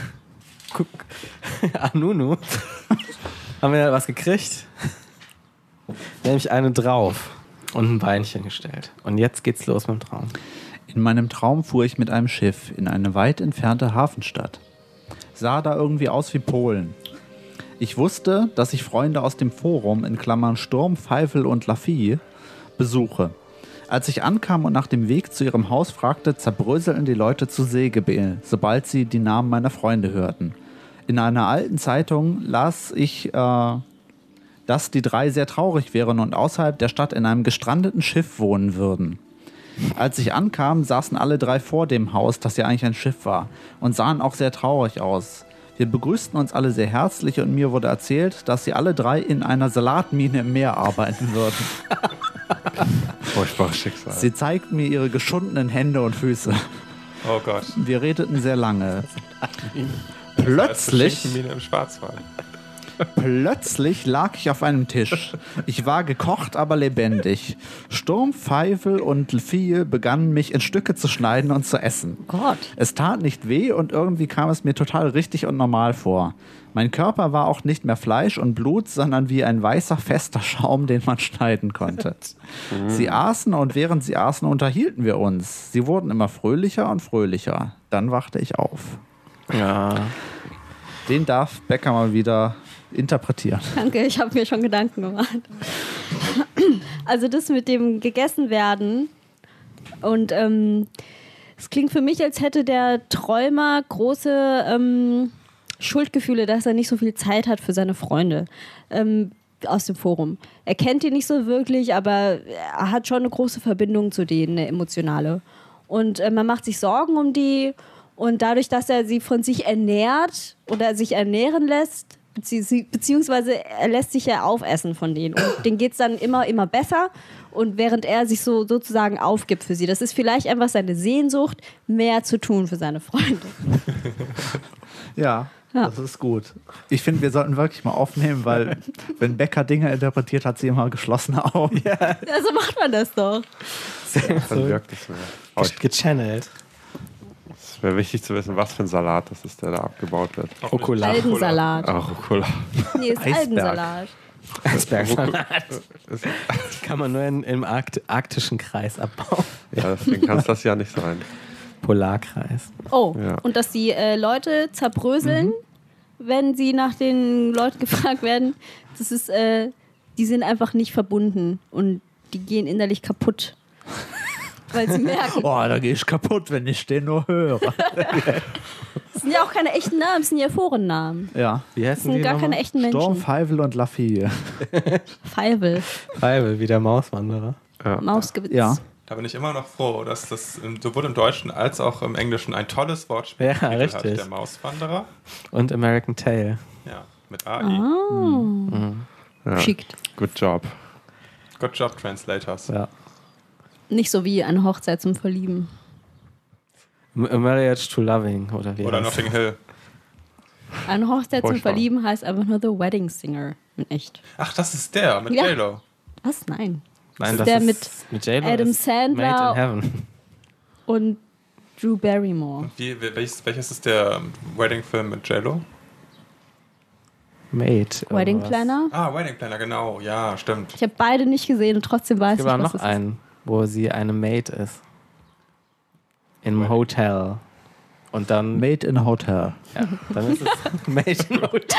Anunu haben wir was gekriegt. Nämlich eine drauf und ein Beinchen gestellt. Und jetzt geht's los mit dem Traum. In meinem Traum fuhr ich mit einem Schiff in eine weit entfernte Hafenstadt. Sah da irgendwie aus wie Polen. Ich wusste, dass ich Freunde aus dem Forum in Klammern Sturm, Pfeifel und Laffy besuche. Als ich ankam und nach dem Weg zu ihrem Haus fragte, zerbröselten die Leute zu Sägebel, sobald sie die Namen meiner Freunde hörten. In einer alten Zeitung las ich, dass die drei sehr traurig wären und außerhalb der Stadt in einem gestrandeten Schiff wohnen würden. Als ich ankam, saßen alle drei vor dem Haus, das ja eigentlich ein Schiff war, und sahen auch sehr traurig aus. Wir begrüßten uns alle sehr herzlich und mir wurde erzählt, dass sie alle drei in einer Salatmine im Meer arbeiten würden. Furchtbares Schicksal. Sie zeigten mir ihre geschundenen Hände und Füße. Oh Gott. Wir redeten sehr lange. Als Plötzlich Schinkenmine im Schwarzwald. Plötzlich lag ich auf einem Tisch. Ich war gekocht, aber lebendig. Sturm, Pfeifel und Vieh begannen mich in Stücke zu schneiden und zu essen. Gott. Es tat nicht weh und irgendwie kam es mir total richtig und normal vor. Mein Körper war auch nicht mehr Fleisch und Blut, sondern wie ein weißer, fester Schaum, den man schneiden konnte. Sie aßen und während sie aßen, unterhielten wir uns. Sie wurden immer fröhlicher und fröhlicher. Dann wachte ich auf. Ja. Den darf Becker mal wieder interpretieren. Danke, ich habe mir schon Gedanken gemacht. Also das mit dem gegessen werden und es klingt für mich, als hätte der Träumer große Schuldgefühle, dass er nicht so viel Zeit hat für seine Freunde aus dem Forum. Er kennt die nicht so wirklich, aber er hat schon eine große Verbindung zu denen, eine emotionale. Und man macht sich Sorgen um die und dadurch, dass er sie von sich ernährt oder sich ernähren lässt, beziehungsweise er lässt sich ja aufessen von denen und denen geht es dann immer besser und während er sich so sozusagen aufgibt für sie. Das ist vielleicht einfach seine Sehnsucht, mehr zu tun für seine Freunde. Ja, Ja. das ist gut. Ich finde, wir sollten wirklich mal aufnehmen, weil wenn Becker Dinge interpretiert, hat sie immer geschlossene Augen. Ja, so macht man das doch. Dann wirkt es mehr. Aber Gechannelt. es wäre wichtig zu wissen, was für ein Salat das ist, der da abgebaut wird. Rucola. Algensalat. Ach, Rucola. Nee, ist Eisberg. Algensalat. Eisbergsalat. Kann man nur im arktischen Kreis abbauen. Ja, deswegen kann es das ja nicht sein. Polarkreis. Oh, Ja. und dass die Leute zerbröseln wenn sie nach den Leuten gefragt werden, das ist, die sind einfach nicht verbunden und die gehen innerlich kaputt. Weil sie merken. Oh, da gehe ich kaputt, wenn ich den nur höre. Das sind ja auch keine echten Namen, das sind ja Forennamen. Ja. Wie Das heißen sind die gar nochmal? keine echten Sturm, Menschen. Feivel und Lafille. Feivel, Feivel, wie der Mauswanderer. Mausgewitz. Ja. Da bin ich immer noch froh, dass das sowohl im Deutschen als auch im Englischen ein tolles Wortspiel Ja, hat. richtig. Der Mauswanderer. Und American Tail. Ja, mit AI. Ja. Geschickt. Good job. Good job, Translators. Ja. Nicht so wie eine Hochzeit zum Verlieben. A Marriage to Loving, oder wie Oder heißt Notting Hill. Eine Hochzeit zum Furchtbar. Verlieben heißt einfach nur The Wedding Singer. In echt. Ach, das ist der mit Ja. J-Lo. Was? Nein. Nein, Das das ist der ist mit J-Lo Adam ist Sandler. Made in Heaven. Und Drew Barrymore. Welches ist der Wedding-Film mit J-Lo? Made. Wedding irgendwas. Planner. Ah, Wedding Planner, genau. Ja, stimmt. Ich habe beide nicht gesehen und trotzdem weiß Es ich, gibt auch was noch das einen, wo sie eine Maid ist. Im Hotel. Und dann, Made in a Hotel. ja, dann ist es Made in Hotel.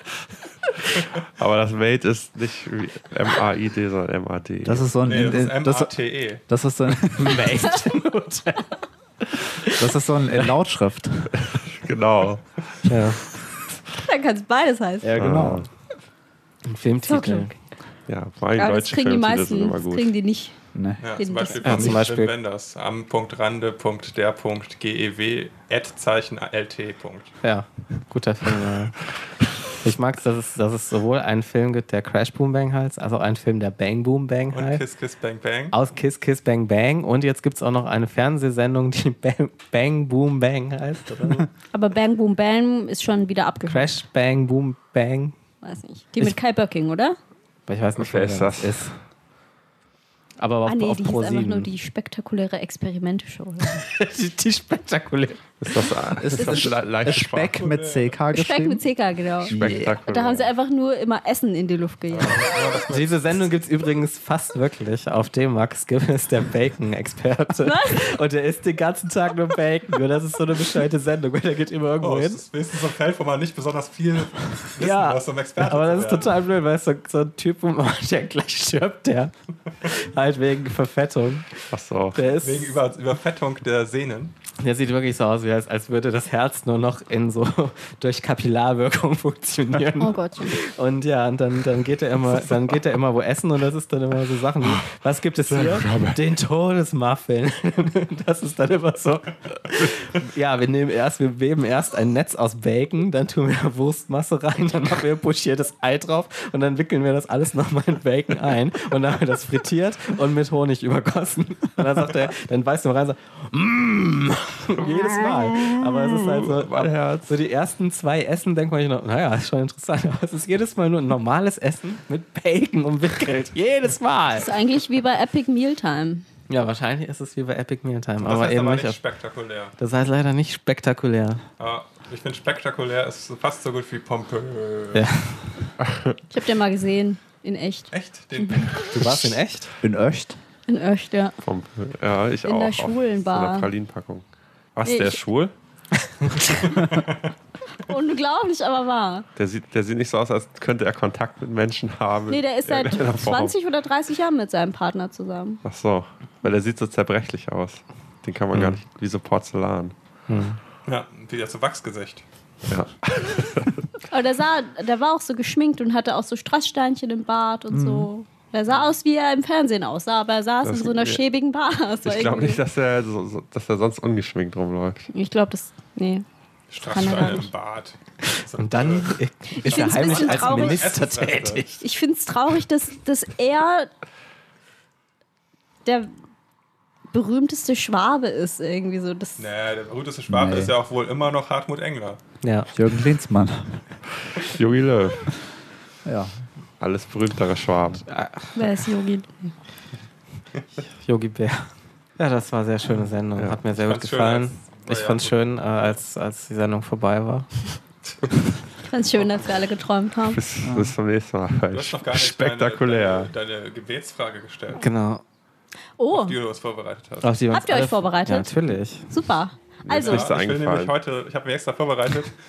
Aber das Mate ist nicht wie M-A-I-D, sondern M-A-D. Das ist so ein. Nee, das ist das, M-A-T-E. das ist so ein, Made in Hotel. das ist so ein in Lautschrift. Genau. Ja, ist. Dann kann es beides heißen. Ja, genau. ein So Filmtitel. klug. Ja, vor allem Aber das deutsche kriegen die Filmtitel sind meisten, immer das gut. kriegen die nicht. Ne. Ja, Hin. zum Beispiel, Ja, zum Beispiel. Wenders. am.rande.der.gew @LT. Ja, guter Film. Ja. Ich mag es, dass es sowohl einen Film gibt, der Crash Boom Bang heißt, als auch einen Film, der Bang Boom Bang Und heißt. Kiss Kiss Bang Bang. Aus Kiss Kiss Bang Bang. Und jetzt gibt es auch noch eine Fernsehsendung, die Bang Boom Bang heißt. Oder so. Aber Bang Boom Bang ist schon wieder abgehört. Crash Bang Boom Bang. Weiß nicht. Die mit Kai Böcking, oder? Aber ich weiß nicht, Wer wer ist das das? ist. Aber auf, Ah nee, auf die hieß einfach nur Pro7. die spektakuläre Experimente-Show. die spektakulär. Ist das leicht Speck mit CK Speck geschrieben? mit CK, genau. Spektakulär. Da haben sie einfach nur immer Essen in die Luft gejagt. Diese Sendung gibt es übrigens fast wirklich. Auf dem Max Gibb ist der Bacon-Experte. Und der isst den ganzen Tag nur Bacon. Und das ist so eine bescheuerte Sendung, weil der geht immer irgendwo Oh, hin. das ist wenigstens so ein Feld, wo man nicht besonders viel wissen Ja, muss, um Experte aber das zu ist werden. total blöd, weil es so ein Typ, wo man der gleich stirbt, der halt wegen Verfettung. Achso. Der ist, Wegen Überfettung der Sehnen. der sieht wirklich so aus, wie als würde das Herz nur noch in so durch Kapillarwirkung funktionieren. Oh Gottchen. Und ja, und dann geht er immer wo essen und das ist dann immer so Sachen wie, was gibt es hier? Den Todesmuffin. Das ist dann immer so. Ja, wir weben erst ein Netz aus Bacon, dann tun wir Wurstmasse rein, dann machen wir pochiertes Ei drauf und dann wickeln wir das alles nochmal in Bacon ein und dann haben wir das frittiert und mit Honig übergossen. Und dann sagt er, dann beißt du rein und sagt, jedes Mal. Aber es ist halt so die ersten 2 Essen, denkt man sich noch, naja, ist schon interessant, aber es ist jedes Mal nur ein normales Essen mit Bacon umwickelt. Jedes Mal. Das ist eigentlich wie bei Epic Mealtime. Ja, wahrscheinlich ist es wie bei Epic Mealtime, Das aber heißt eben aber nicht. nicht spektakulär. Das heißt leider nicht spektakulär. Aber ich finde, spektakulär ist fast so gut wie pompös. Ja. Ich habe den mal gesehen. In echt. Echt? Den Du warst in echt? In Öcht? In echt, ja. Ja, ich In auch. der auf schwulen so einer Bar. Pralinenpackung. Was, Nee, der ich- ist schwul? Unglaublich, aber wahr. Der sieht nicht so aus, als könnte er Kontakt mit Menschen haben. Nee, der ist in seit irgendeiner Form. 20 oder 30 Jahren mit seinem Partner zusammen. Ach so, weil der sieht so zerbrechlich aus. Den kann man gar nicht, wie so Porzellan. ja, wieder zu Wachsgesicht. Ja. Aber der war auch so geschminkt und hatte auch so Strasssteinchen im Bart und so. Der sah aus, wie er im Fernsehen aussah, aber er saß Das- in so einer ja. schäbigen Bar. Das war Ich glaube irgendwie- nicht, dass er sonst ungeschminkt rumläuft. Ich glaube, das. Nee. Kann er gar Strasssteine nicht. im Bad. So, Und dann ist er find's ein heimlich bisschen als traurig. Minister Essensreste. tätig. Ich finde es traurig, dass er der berühmteste Schwabe ist, irgendwie so. Das, Nee, der berühmteste Schwabe Nee. ist ja auch wohl immer noch Hartmut Engler. Ja. Jürgen Klinsmann. Jogi Löw. Ja. Alles berühmtere Schwaben. Wer ist Yogi? Yogi Bär. Ja, das war eine sehr schöne Sendung. Ja. Hat mir sehr Ich gut fand's schön, gefallen. als- Ich fand es schön, als die Sendung vorbei war. Ganz schön, dass wir alle geträumt haben. Bis zum nächsten Mal. Du hast noch gar nicht Spektakulär. deine Gebetsfrage gestellt, Genau. Oh, die du uns vorbereitet hast. Auf die wir uns Habt ihr euch alle- vorbereitet? Ja, natürlich. Super. Also, nicht so ich will eingefallen. nämlich heute, ich habe mir extra vorbereitet,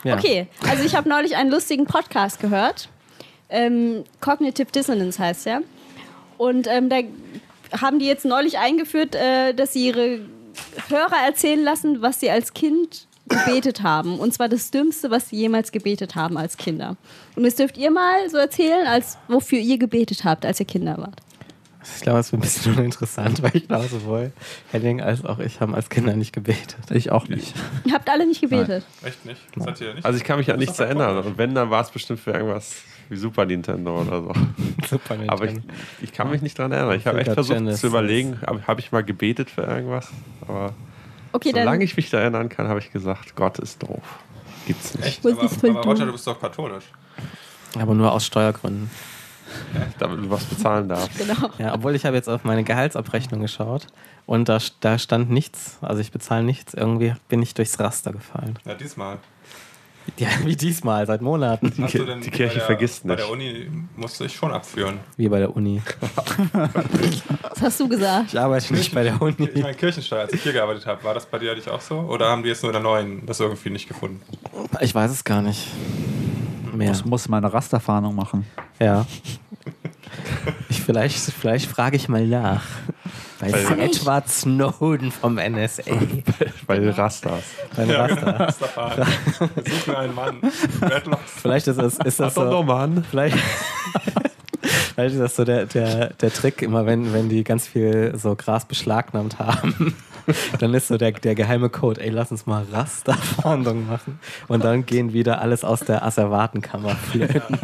Ja. Okay, also ich habe neulich einen lustigen Podcast gehört. Cognitive Dissonance heißt der. Und da haben die jetzt neulich eingeführt, dass sie ihre Hörer erzählen lassen, was sie als Kind gebetet haben. Und zwar das Dümmste, was sie jemals gebetet haben als Kinder. Und das dürft ihr mal so erzählen, als wofür ihr gebetet habt, als ihr Kinder wart. Ich glaube, es ist ein bisschen uninteressant, weil ich glaube, sowohl Henning als auch ich haben als Kinder nicht gebetet. Ich auch nicht. Ihr habt alle nicht gebetet. Echt nicht? Das hat ihr nicht? Also ich kann mich an nichts erinnern. Und wenn, dann war es bestimmt für irgendwas wie Super Nintendo oder so. Super Nintendo. Aber ich kann mich nicht dran erinnern. Ich habe echt Sega versucht Genesis. zu überlegen, habe ich mal gebetet für irgendwas. Aber Okay, solange dann. ich mich da erinnern kann, habe ich gesagt, Gott ist doof. Gibt's nicht. Echt? Was Aber, ist voll aber Roger, dumm. du bist doch katholisch. Aber nur aus Steuergründen. Damit du was bezahlen darfst. Genau. Ja, obwohl ich habe jetzt auf meine Gehaltsabrechnung geschaut und da stand nichts, also ich bezahle nichts, irgendwie bin ich durchs Raster gefallen. Ja, diesmal. Ja, wie diesmal, seit Monaten. Hast du denn die Kirche bei der, vergisst Bei nicht. der Uni musst du dich schon abführen. Wie bei der Uni. Was hast du gesagt? Ich arbeite nicht bei der Ich Uni. meine, Kirchensteuer, als ich hier gearbeitet habe, war das bei dir eigentlich auch so? Oder haben die jetzt nur in der neuen das irgendwie nicht gefunden? Ich weiß es gar nicht. Mehr. Ich muss meine Rasterfahndung machen. Ja. Vielleicht frage ich mal nach. Bei Edward Snowden vom NSA. Bei den Rastas. Beim Raster. Rastafari. Such mir einen Mann. Werd los. Vielleicht ist das Doch, so. Mann. Vielleicht ist das so der Trick, immer wenn die ganz viel so Gras beschlagnahmt haben, dann ist so der geheime Code, ey, lass uns mal Rasterfahndung machen. Und dann gehen wieder alles aus der Asservatenkammer flöten.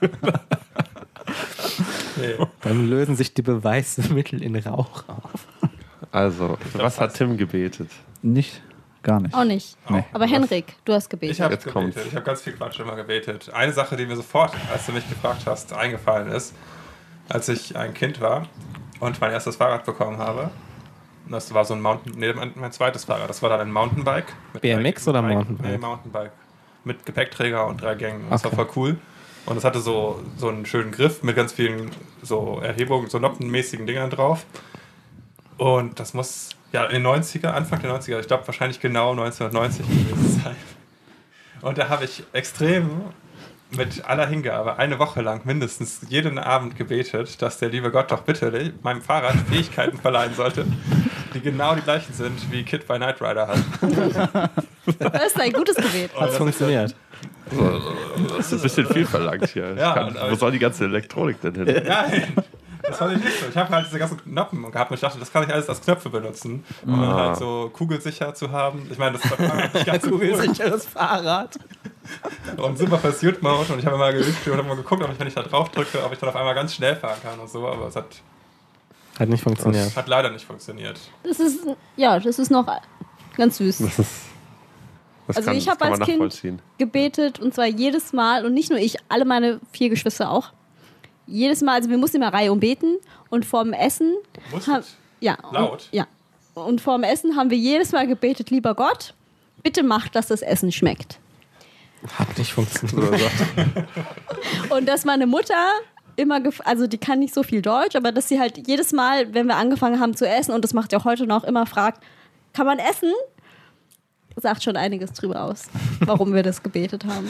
Nee. Dann lösen sich die Beweismittel in Rauch auf. Also, was hat Tim gebetet? Nicht, gar nicht. Auch nicht. Nee. Aber Henrik, du hast Ich gebetet. habe Jetzt kommt's. gebetet. Ich habe ganz viel Quatsch immer gebetet. Eine Sache, die mir sofort, als du mich gefragt hast, eingefallen ist, als ich ein Kind war und mein erstes Fahrrad bekommen habe. Das war so ein mein zweites Fahrrad. Das war dann ein Mountainbike. Mit BMX oder Mountainbike? Nee, Mountainbike. Mit Gepäckträger und 3 Gängen. Das Okay. war voll cool. Und es hatte so einen schönen Griff mit ganz vielen so Erhebungen, so noppenmäßigen Dingern drauf. Und das muss ja in den 90er, Anfang der 90er, ich glaube wahrscheinlich genau 1990 gewesen sein. Und da habe ich extrem mit aller Hingabe eine Woche lang mindestens jeden Abend gebetet, dass der liebe Gott doch bitte meinem Fahrrad Fähigkeiten verleihen sollte, die genau die gleichen sind, wie Kid bei Knight Rider hat. Das ist ein gutes Gebet. Hat funktioniert. Das ist ein bisschen viel verlangt hier. Ja, Wo soll die ganze Elektronik denn hin? Nein, das fand ich nicht so. Ich habe halt diese ganzen Knoppen gehabt und ich dachte, das kann ich alles als Knöpfe benutzen, um dann halt so kugelsicher zu haben. Ich meine, das war nicht ganz so cool. Kugelsicheres Fahrrad. Und super Pursuit Mode und ich habe immer geübt und habe mal geguckt, ob ich, wenn ich da drauf drücke, ob ich dann auf einmal ganz schnell fahren kann und so, aber es hat Hat nicht funktioniert. leider nicht funktioniert. Das ist noch ganz süß. Also ich habe kann man als Kind nachvollziehen. gebetet und zwar jedes Mal und nicht nur ich, alle meine 4 Geschwister auch. Jedes Mal, also wir mussten immer Reihe beten und vorm Essen Musstet? ja, Laut? Ja. Und vorm Essen haben wir jedes Mal gebetet, lieber Gott, bitte mach, dass das Essen schmeckt. Hat nicht funktioniert. Und dass meine Mutter immer, also die kann nicht so viel Deutsch, aber dass sie halt jedes Mal, wenn wir angefangen haben zu essen, und das macht sie auch heute noch, immer fragt, kann man essen? Sagt schon einiges drüber aus, warum wir das gebetet haben.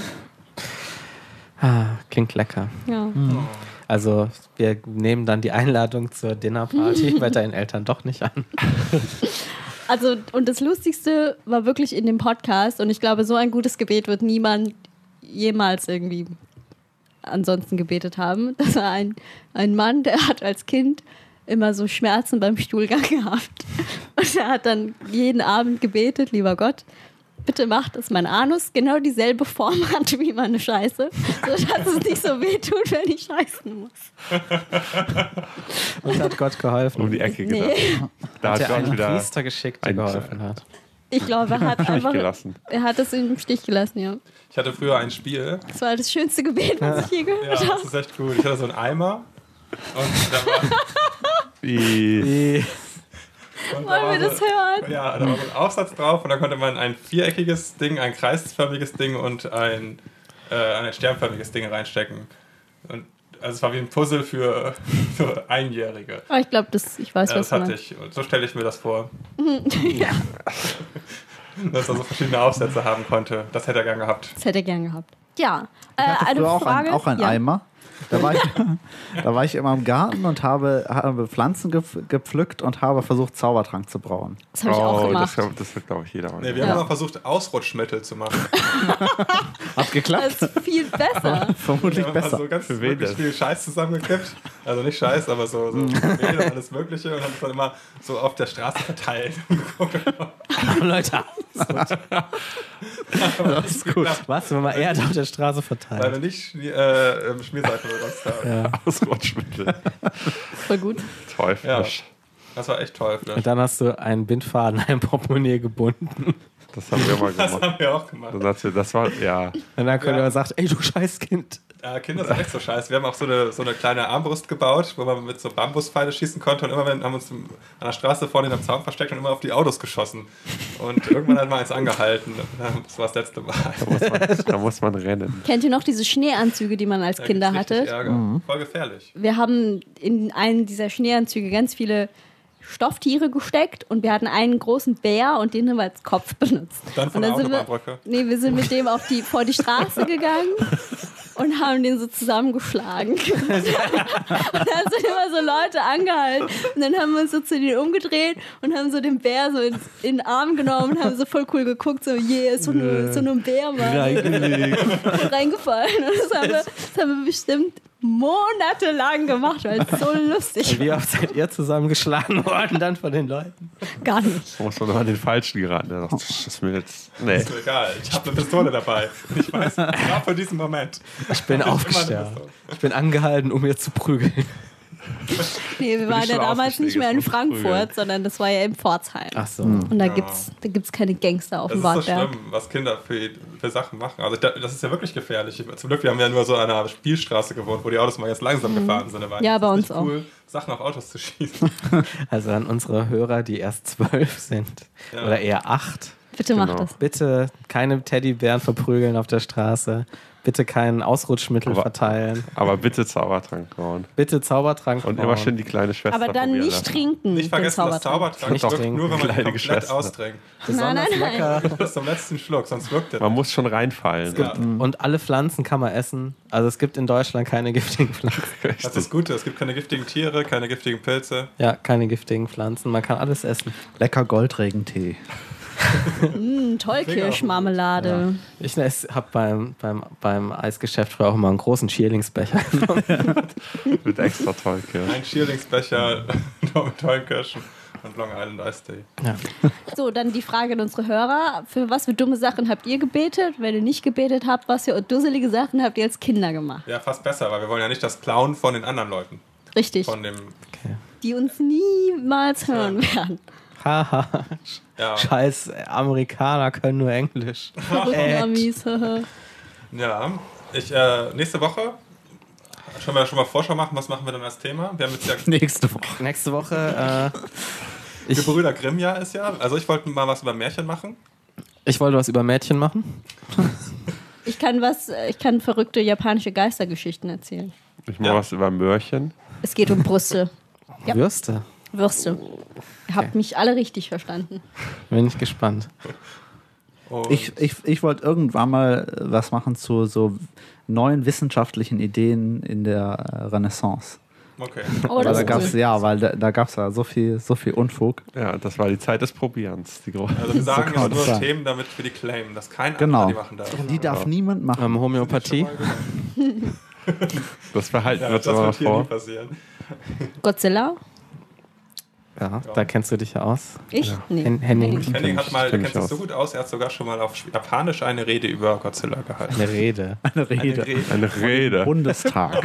Klingt lecker. Ja. Also wir nehmen dann die Einladung zur Dinnerparty bei deinen Eltern doch nicht an. Also, und das Lustigste war wirklich in dem Podcast, und ich glaube, so ein gutes Gebet wird niemand jemals irgendwie ansonsten gebetet haben. Das war ein Mann, der hat als Kind immer so Schmerzen beim Stuhlgang gehabt. Und er hat dann jeden Abend gebetet, lieber Gott, bitte mach, dass mein Anus genau dieselbe Form hat wie meine Scheiße, sodass es nicht so weh tut, wenn ich scheißen muss. Und hat Gott geholfen. Um die Ecke gedacht. Nee, Da Hat hat er Gott einen wieder Priester geschickt, der ein- geholfen hat. ich glaube, er hat einfach, gelassen. er hat es im Stich gelassen, ja. Ich hatte früher ein Spiel, Das war das schönste Gebet, was ich je ja, gehört das habe. ist echt cool. Ich hatte so einen Eimer und da war, Wie- und da Wollen war wir das so, hören? ja, da war so ein Aufsatz drauf und da konnte man ein viereckiges Ding, ein kreisförmiges Ding und ein sternförmiges Ding reinstecken. Und also es war wie ein Puzzle für Einjährige. Aber ich glaube, ich weiß, Ja, was das du hatte meinst. ich. Und so stelle ich mir das vor. dass er so verschiedene Aufsätze haben konnte. Das hätte er gern gehabt. Das hätte er gern gehabt. Ja, Ich hatte eine früher Frage. auch einen ja. Eimer. Da war ich immer im Garten und habe Pflanzen gepflückt und habe versucht, Zaubertrank zu brauen. Das habe ich auch gemacht. Das wird, glaube ich, jeder. Nee, wir haben immer versucht, Ausrutschmittel zu machen. Hat geklappt? Das ist viel besser. Vermutlich Wir haben besser. so ganz Für wen wirklich denn? viel Scheiß zusammengekippt. Also nicht Scheiß, aber so Mehl und alles Mögliche. Und haben es dann immer so auf der Straße verteilt. Leute, Das ist gut. was, wenn man Erde auf der Straße Weil verteilt? wir nicht Schmierseife benutzt haben. Ausrutschmittel. Voll gut. Teuflisch. Das war echt teuflisch. Und dann hast du einen Bindfaden an ein Portemonnaie gebunden. Das haben wir mal Das gemacht. haben wir auch gemacht. Das war, ja. Und dann konnte man sagen, ey du Scheißkind. Ja, Kinder sind echt so scheiße. Wir haben auch so eine kleine Armbrust gebaut, wo man mit so Bambuspfeile schießen konnte. Und immer haben wir uns an der Straße vorne am Zaun versteckt und immer auf die Autos geschossen. Und irgendwann hat man eins angehalten. Das war das letzte Mal. Da muss man rennen. Kennt ihr noch diese Schneeanzüge, die man als Kinder Da gibt's richtig hatte? Ärger. Voll gefährlich. Wir haben in einen dieser Schneeanzüge ganz viele Stofftiere gesteckt und wir hatten einen großen Bär und den haben wir als Kopf benutzt. Dann von Und der sind wir, Autobahnbrücke. wir sind mit dem vor die Straße gegangen und haben den so zusammengeschlagen. Und da sind immer so Leute angehalten und dann haben wir uns so zu denen umgedreht und haben so den Bär so in den Arm genommen und haben so voll cool geguckt, so yeah, so nur ein Bär, Mann. Reingefallen. Und das haben wir bestimmt monatelang gemacht, weil es so lustig Wie oft seid ihr zusammengeschlagen worden dann von den Leuten? Gar nicht. Da muss man noch an den Falschen geraten. Der sagt, das ist mir jetzt. Nee. Ist mir egal. Ich habe eine Pistole dabei. Und ich weiß, genau für diesen Moment. Ich bin Immer eine aufgestanden. Pistole. Ich bin angehalten, um ihr zu prügeln. Nee, wir waren ja schon damals nicht mehr in ausgestiegen, ist Frankfurt, sondern das war ja in Pforzheim. Ach so. Und da gibt's keine Gangster auf Das dem ist so Wartberg. schlimm, was Kinder für Sachen machen. Also das ist ja wirklich gefährlich. Zum Glück, wir haben ja nur so an einer Spielstraße gewohnt, wo die Autos mal ganz langsam gefahren sind. Da war Ja, es bei nicht uns cool, Sachen auf Autos zu schießen. Also an unsere Hörer, die erst 12 sind. Ja. Oder eher 8. Bitte mach Genau. das. Bitte keine Teddybären verprügeln auf der Straße. Bitte kein Ausrutschmittel Aber- verteilen. Aber bitte Zaubertrank brauen. Bitte Zaubertrank Und brauen. immer schön die kleine Schwester Aber dann probieren nicht lassen. trinken. Nicht den vergessen, dass Zaubertrank. Zaubertrank Nicht wirkt trinken, nur, wenn man ihn kleine komplett Geschwister. austrinkt. Besonders Nein. lecker. Bis zum letzten Schluck, sonst wirkt der Man nicht. muss schon reinfallen. Ja. Und alle Pflanzen kann man essen. Also es gibt in Deutschland keine giftigen Pflanzen. Das ist das Gute, es gibt keine giftigen Tiere, keine giftigen Pilze. Ja, keine giftigen Pflanzen. Man kann alles essen. Lecker Goldregentee. Tollkirschmarmelade. Ich habe beim Eisgeschäft früher auch immer einen großen Schierlingsbecher genommen. Mit extra Tollkirsch. Ein Schierlingsbecher mit tollen Kirschen und Long Island Iced Tea. Ja. So, dann die Frage an unsere Hörer. Für was für dumme Sachen habt ihr gebetet? Wenn ihr nicht gebetet habt, was für dusselige Sachen habt ihr als Kinder gemacht? Ja, fast besser, weil wir wollen ja nicht das Klauen von den anderen Leuten. Richtig. Von dem, Die uns niemals hören werden. Haha. ja. Scheiß Amerikaner können nur Englisch. Verrückte Amis. Ja, nächste Woche schon mal Vorschau machen, was machen wir dann als Thema? Wir haben jetzt ja Nächste Woche. Nächste Woche, Gebrüder Grimm ja ist ja. Also ich wollte mal was über Märchen machen. ich wollte was über Mädchen machen. Ich kann verrückte japanische Geistergeschichten erzählen. Ich mache Ja. was über Möhrchen. Es geht um Brüste. Ja. Würste. Würste. Ihr habt mich alle richtig verstanden. Bin ich gespannt. Und Ich wollte irgendwann mal was machen zu so neuen wissenschaftlichen Ideen in der Renaissance. okay. Oh, Weil das da ist gab's cool. weil da gab's ja so viel Unfug. Ja, das war die Zeit des Probierens. Also wir sagen kann man jetzt nur das sagen. Themen, damit wir die claimen, dass kein Genau. anderer die machen darf. Die darf niemand machen. Homöopathie. Das Verhalten Ja, wird das immer wird hier nie vor. passieren. Godzilla? Ja, da kennst du dich ja aus. Ich? Nee. Henning. Henning hat mal, der kenn kennt ich sich so aus. gut aus, er hat sogar schon mal auf Japanisch eine Rede über Godzilla gehalten. Eine Rede. Eine Rede. Eine Rede. Bundestag.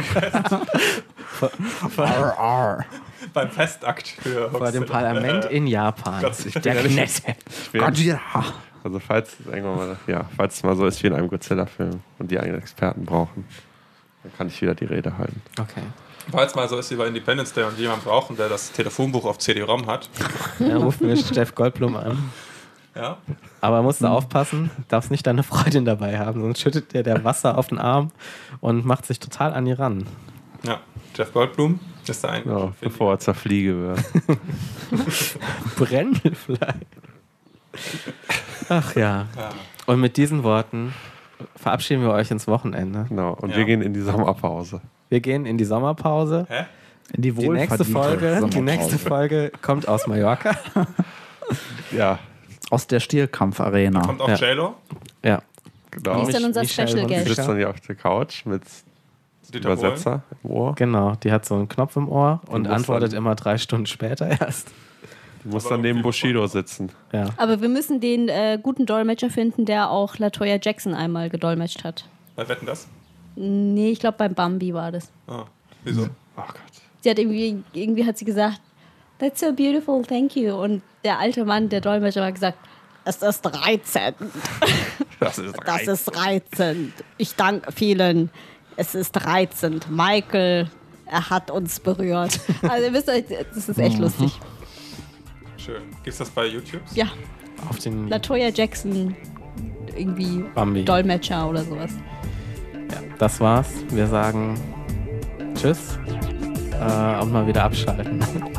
RR. Beim Festakt für Vor dem Parlament in Japan. Godzilla. Der Knesset. Godzilla. Also falls es mal so ist wie in einem Godzilla-Film und die einen Experten brauchen, dann kann ich wieder die Rede halten. Okay. Falls mal so ist wie bei Independence Day und jemand brauchen, der das Telefonbuch auf CD-ROM hat. Ja, rufen wir Steff Goldblum an. Ja. Aber musst du aufpassen, darfst nicht deine Freundin dabei haben, sonst schüttet dir der Wasser auf den Arm und macht sich total an ihr ran. Ja. Jeff Goldblum ist da ein. Ja, bevor er zur Fliege wird. Brennfleisch. Ach ja. Und mit diesen Worten verabschieden wir euch ins Wochenende. Genau. Und wir gehen in die Sommerpause. Wir gehen in die Sommerpause. Hä? In die Die nächste Folge kommt aus Mallorca. Ja, Aus der Stierkampf-Arena. Kommt auch Ja. JLo? Ja. genau. Die ist dann unser Michelle Special und Die Guest. sitzt dann hier auf der Couch mit Dieter Bohlen? Übersetzer im Ohr. Genau, die hat so einen Knopf im Ohr und muss antwortet dann- immer 3 Stunden später erst. Die muss dann neben Bushido sitzen. Ja. Aber wir müssen den guten Dolmetscher finden, der auch LaToya Jackson einmal gedolmetscht hat. Bei Wetten das? Nee, ich glaube beim Bambi war das. Ah, wieso? Oh Gott. Sie hat irgendwie hat sie gesagt, that's so beautiful, thank you. Und der alte Mann, der Dolmetscher, hat gesagt, es ist reizend. Das ist Das ist reizend. Ich danke vielen. Es ist reizend. Michael, er hat uns berührt. Also ihr wisst euch, das ist echt lustig. Schön. Gibt's das bei YouTube? Ja, Auf den LaToya Jackson irgendwie Bambi. Dolmetscher oder sowas. Das war's. Wir sagen Tschüss und mal wieder abschalten.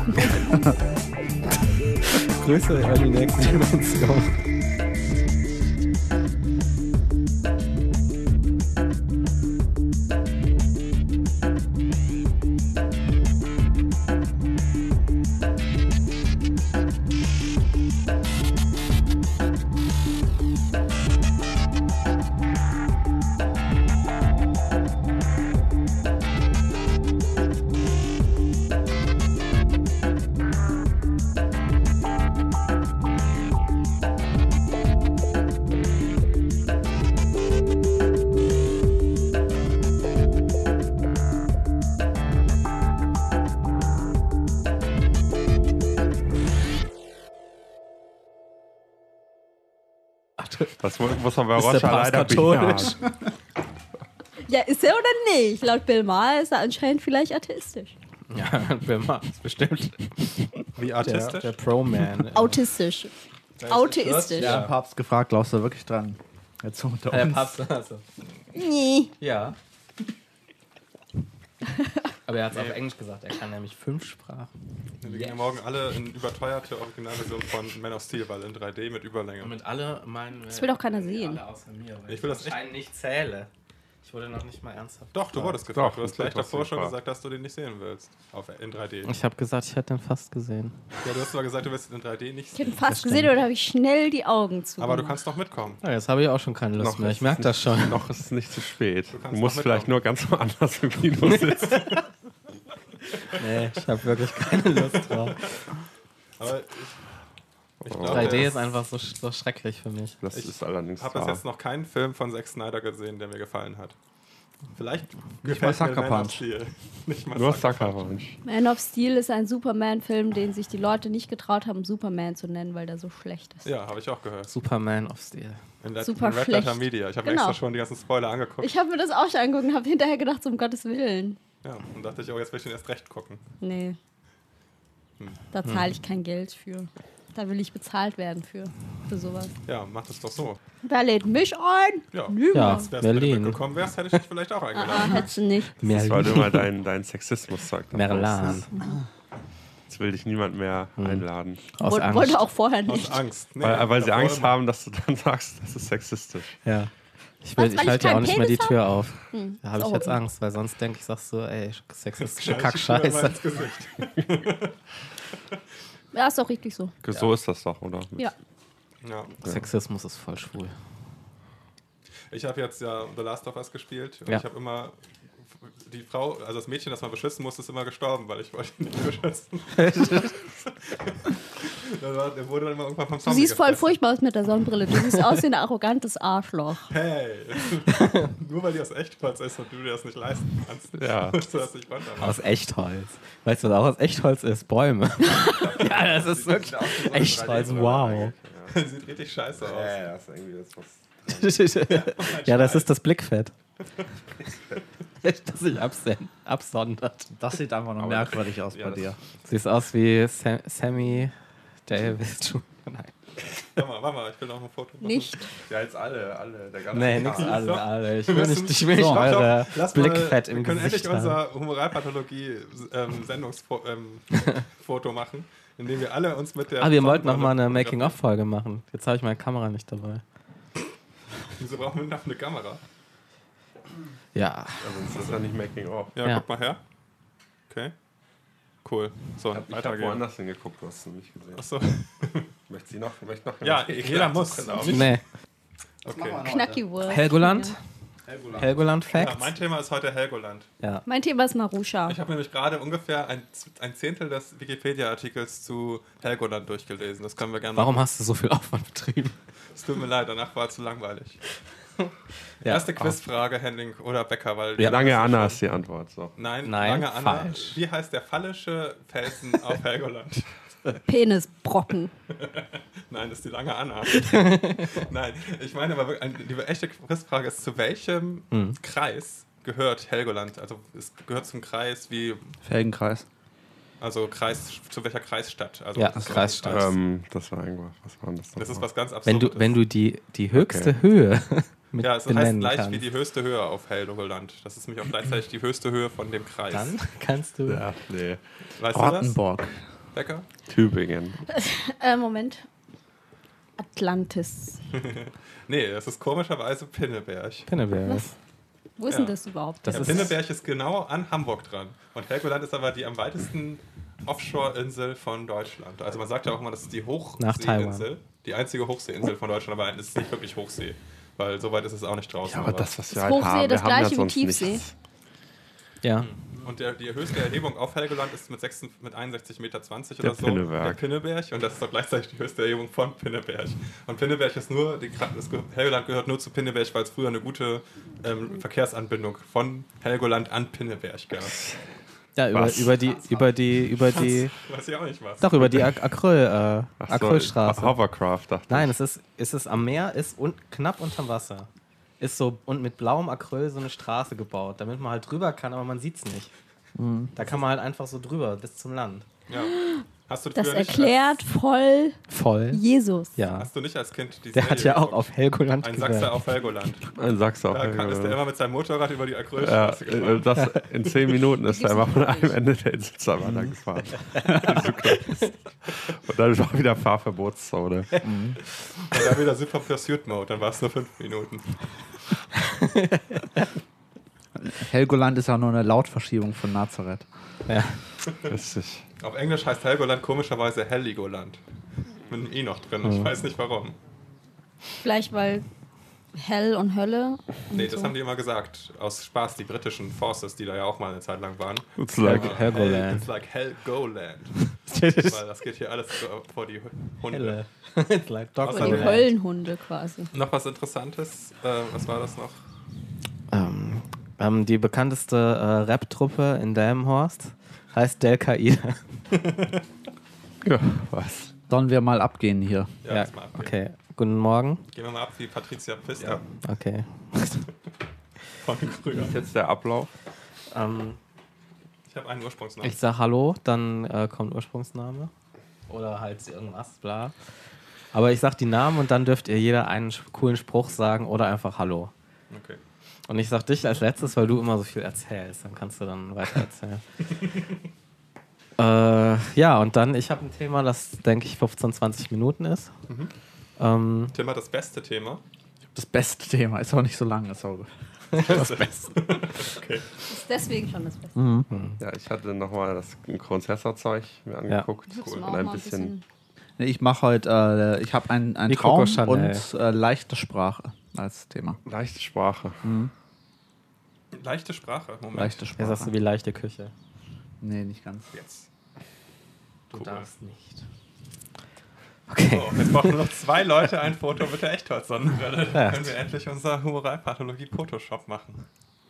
Grüße in die nächste Dimension. Das muss man bei Ist der Roger Papst leider katholisch? bejahen. Ja, ist er oder nicht? Laut Bill Maher ist er anscheinend vielleicht atheistisch. Ja, Wilma, ist bestimmt Wie der artistisch? Pro-Man. Autistisch. Auteistisch. Ja, der Papst gefragt, glaubst du wirklich dran? Jetzt unter Der uns. Papst, also. Nee. Ja. Aber er hat es auf Englisch gesagt, er kann nämlich 5 Sprachen. Wir gehen ja morgen alle in überteuerte Originalversion von Man of Steel, weil in 3D mit Überlänge. Und mit alle meinen wir. Das will doch keiner sehen. Alle außer mir, weil Ich will das echt- anscheinend nicht zähle. Ich wurde noch nicht mal ernsthaft. Doch, du wurdest gefragt. Doch, Du hast das gleich hast du davor schon gefragt. gesagt, dass du den nicht sehen willst. In 3D. Ich habe gesagt, ich hätte den fast gesehen. Ja, du hast mal gesagt, du willst ihn in 3D nicht Ich hätte sehen. ihn fast gesehen oder habe ich schnell die Augen zu. Aber du kannst noch mitkommen. Ja, jetzt habe ich auch schon keine Lust mehr. Ich merke das schon. Noch ist es nicht zu spät. Du kannst musst noch vielleicht mitkommen. nur ganz woanders im Kino sitzen. Nee, ich habe wirklich keine Lust drauf. Aber ich glaube, 3D ist einfach so schrecklich für mich. Das Ich ist allerdings Ich habe bis wahr. jetzt noch keinen Film von Zack Snyder gesehen, der mir gefallen hat. Vielleicht Nicht mal Sucker Man of Punch. Steel. Nicht mal Nur Sucker Sucker Punch. Punch. Man of Steel ist ein Superman-Film, den sich die Leute nicht getraut haben, Superman zu nennen, weil der so schlecht ist. Ja, habe ich auch gehört. Superman of Steel. Super in Red Letter schlecht. Media. Ich habe mir Genau. extra schon die ganzen Spoiler angeguckt. Ich habe mir das auch schon angeguckt und habe hinterher gedacht, so um Gottes Willen. Ja, und dachte ich, oh, jetzt will ich den erst recht gucken. Nee. Da zahle ich kein Geld für. Da will ich bezahlt werden für sowas. Ja, mach das doch so. Wer lädt mich ein? Ja. Niemand. Wärst du Berlin. mitgekommen wärst, hätte ich dich vielleicht auch eingeladen. Hättest du nicht. Das war immer dein Sexismus-Zeug. da Merlan. postest. Jetzt will dich niemand mehr einladen. Aus Wollte Angst. auch vorher Aus nicht. Angst. Nee, Weil sie davor Angst immer. haben, dass du dann sagst, das ist sexistisch. Ja. Ich Was, weil ich halte ja auch keinen nicht mehr die Penis Tür auf. Da habe ist ich auch jetzt okay. Angst, weil sonst denke ich, sagst du, ey, sexistische Knall ich dir mal Kackscheiße. ins Gesicht. Ja, ist auch richtig so. So ist das doch, oder? Ja. Ja. Sexismus ist voll schwul. Ich habe jetzt ja The Last of Us gespielt und Ja. ich habe immer die Frau, also das Mädchen, das man beschützen musste, ist immer gestorben, weil ich wollte ihn nicht beschützen. Der wurde dann immer irgendwann vom Du Zombie siehst voll gefressen. furchtbar aus mit der Sonnenbrille. Du siehst aus wie ein arrogantes Arschloch. Hey, nur weil die aus Echtholz ist und du dir das nicht leisten kannst, Ja. musst du das nicht runtermachen. Aus Echtholz. Weißt du, was auch aus Echtholz ist? Bäume. Ja, das ist wirklich Echtholz, wow. Sieht richtig scheiße aus. das ist irgendwie das, Ja, das ist das Blickfett. Das sich absondert. Das sieht einfach nur merkwürdig aus bei dir. Siehst aus wie Sammy Davis. Nein. Mama, ich will noch ein Foto machen. Nicht. Ja, jetzt alle. Der ganze Nee, nix Cast. alle. Ich Wir will müssen- nicht, ich will nicht Stopp, eure lass mal- Blickfett im Wir können Gesicht endlich haben. unser Humoralpathologie-Sendungsfoto machen, indem wir alle uns mit der... Wir wollten noch mal eine Making-of-Folge machen. Jetzt habe ich meine Kamera nicht dabei. Wieso brauchen wir noch eine Kamera? Ja. Also das ist ja nicht Making of. Ja, Ja. guck mal her. Okay. Cool. So, Ich habe weiter geht's. woanders hingeguckt, du hast es nicht gesehen. Achso. Möchte noch Ja, jeder muss. Nicht- Nee. Okay. Knacki Wurst. Helgoland? Ja. Helgoland Ja, Facts? mein Thema ist heute Helgoland. Ja. Mein Thema ist Marusha. Ich habe nämlich gerade ungefähr ein Zehntel des Wikipedia-Artikels zu Helgoland durchgelesen. Das können wir gerne Warum hast du so viel Aufwand betrieben? Es tut mir leid, danach war es zu langweilig. Ja. Erste Quizfrage, Henning oder Becker, weil... Ja, Lange Anna ist die Antwort. So. Nein, Nein, lange Anna. falsch. Wie heißt der phallische Felsen auf Helgoland? Penisbrocken. Nein, das ist die lange Anna. Nein, ich meine aber, die echte Quizfrage ist, zu welchem Kreis gehört Helgoland? Also es gehört zum Kreis wie, Felgenkreis. also Kreis, zu welcher Kreisstadt? Also Ja, das ist Kreisstadt. Das war irgendwas. Was war das? Das ist was ganz Wenn Absurdes. du die höchste Höhe mit ja, es heißt benennen gleich kannst, wie die höchste Höhe auf Helgoland. Das ist nämlich auch gleichzeitig die höchste Höhe von dem Kreis. dann kannst du... Ja, nee. Weißt du das, Ortenburg. Becker? Tübingen. Moment. Atlantis. Nee, das ist komischerweise Pinneberg. Pinneberg. Wo ist Ja. denn das überhaupt? Das Ja, ist- Pinneberg ist genau an Hamburg dran. Und Helgoland ist aber die am weitesten Offshore-Insel von Deutschland. Also man sagt ja auch immer, das ist die Nach Taiwan. Hochseeinsel. Die einzige Hochseeinsel von Deutschland, aber es ist nicht wirklich Hochsee. Weil so weit ist es auch nicht draußen. Ja, aber das, was wir Ist halt Hochsee haben, das wir haben ja gleiche wie sonst Tiefsee? nichts. Ja. Und die höchste Erhebung auf Helgoland ist mit 61,20 Meter oder Der so. Pinneberg. Der Pinneberg. Und das ist doch gleichzeitig die höchste Erhebung von Pinneberg. Und Pinneberg ist nur, Helgoland gehört nur zu Pinneberg, weil es früher eine gute Verkehrsanbindung von Helgoland an Pinneberg gab. Ja, Was? über die Weiß ich auch nicht was. doch, über die Acrylstraße. Ach so, Hovercraft, dachte Nein, es ist am Meer, ist knapp unterm Wasser. Ist so, und mit blauem Acryl so eine Straße gebaut, damit man halt drüber kann, aber man sieht's nicht. Da kann man halt einfach so drüber bis zum Land. Ja. Hast du Das früher nicht erklärt voll Voll. Jesus. Ja. Hast du nicht als Kind die Der hat Serie ja auch geguckt? auf Helgoland Ein Sachser auf Helgoland. ich. Ein Sachs auf Da ist der immer mit seinem Motorrad über die ja, Acrylstraße gefahren. das in 10 Minuten ist er immer von einem Ende der Insel zur anderen gefahren. Und dann war wieder Fahrverbotszone. Und dann wieder Super Pursuit Mode, dann war es nur 5 Minuten. Helgoland ist ja nur eine Lautverschiebung von Nazareth. Ja. Richtig. Auf Englisch heißt Helgoland komischerweise Heligoland. Mit einem E noch drin, ich weiß nicht warum. Vielleicht weil Hell und Hölle. Und Nee, das so. haben die immer gesagt. Aus Spaß, die britischen Forces, die da ja auch mal eine Zeit lang waren. It's like Helgoland. It's like Helgoland. Weil das geht hier alles vor die Hunde. Helle. It's like Oder Außer die der- Höllenhunde quasi. Noch was Interessantes? Was war das noch? Die bekannteste Rap-Truppe in Delmenhorst heißt Del-Qaida. ja, was? Sollen wir mal abgehen hier? Ja, lass mal abgehen. Okay. Guten Morgen. Gehen wir mal ab wie Patricia Pfister Okay. von früher. Ist jetzt der Ablauf? Ich habe einen Ursprungsnamen. Ich sag Hallo, dann kommt Ursprungsname. Oder halt irgendwas, bla. Aber ich sag die Namen und dann dürft ihr jeder einen coolen Spruch sagen oder einfach Hallo. Okay. Und ich sag dich als letztes, weil du immer so viel erzählst. Dann kannst du dann weiter erzählen. Ja, und dann, ich habe ein Thema, das, denke ich, 15, 20 Minuten ist. Tim hat das beste Thema. Das beste Thema ist auch nicht so lang. Ist auch gut. Okay. Ist deswegen schon das Beste. Ja, ich hatte nochmal das Prozessorzeug mir angeguckt. Müssen wir Und auch ein mal bisschen. Nee, ich mache heute, ich habe einen Wie Traum Coco Chanel. und leichte Sprache als Thema. Leichte Sprache. Leichte Sprache. Moment. Leichte Jetzt sagst Sprache. du wie leichte Küche. Nee, nicht ganz. Jetzt. Du Cool. darfst nicht. Okay. So, jetzt brauchen nur noch 2 Leute ein Foto mit der Echtholz-Sonnenbrille. Dann Ja. können wir endlich unser Humoralpathologie-Photoshop machen.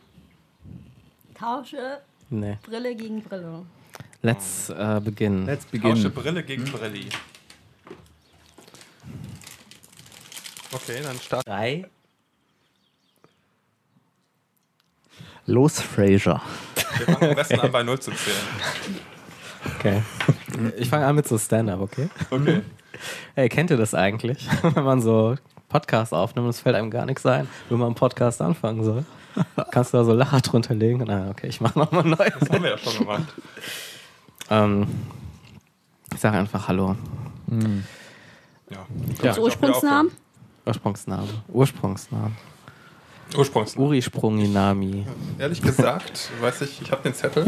Tausche Nee. Brille gegen Brille. Let's begin. Let's Tausche begin. Brille gegen Brilli. Okay, dann starten 3. Los, Fraser. wir. Fangen am besten an, bei 0 zu zählen. Okay. Ich fange an mit so Stand-up, okay? Okay. Hey, kennt ihr das eigentlich? Wenn man so Podcasts aufnimmt und es fällt einem gar nichts ein, wenn man einen Podcast anfangen soll. Kannst du da so Lacher drunter legen? Na, okay, ich mache nochmal neu. Das haben wir ja schon gemacht. Ich sage einfach Hallo. Ja. Das Ursprungsnamen? Ursprungsnamen. Urisprunginami. Ehrlich gesagt, weiß ich habe den Zettel.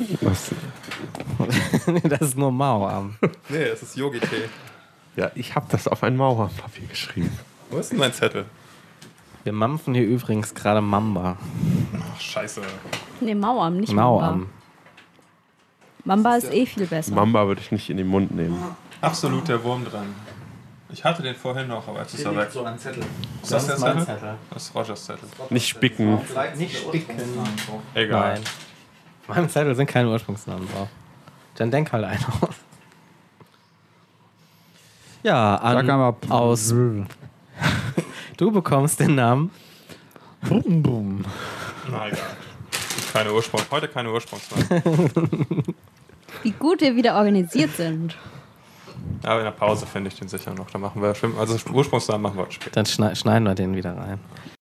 Das ist nur Mao. Nee, es ist Yogi-Tee. Ja, ich habe das auf ein Mauerpapier geschrieben. Wo ist denn mein Zettel? Wir mampfen hier übrigens gerade Mamba. Ach, scheiße. Nee, Mauam, nicht Mamba. Mauam. Mamba ist eh viel besser. Mamba würde ich nicht in den Mund nehmen. Absolut der Wurm dran. Ich hatte den vorhin noch, aber jetzt ist er weg. so ein Zettel. Ist das der mein Zettel? Das ist Rogers Zettel. Nicht spicken. Nicht spicken. Egal. Nein. Auf meinem Zettel sind keine Ursprungsnamen drauf. Dann denk halt einen aus. Ja, Sag einmal aus. Du bekommst den Namen. Bum Bum. Na egal. Heute keine Ursprungsnamen. Wie gut wir wieder organisiert sind. Aber in der Pause finde ich den sicher noch. Da machen wir also Ursprungsnamen machen wir heute später. Dann schneiden wir den wieder rein.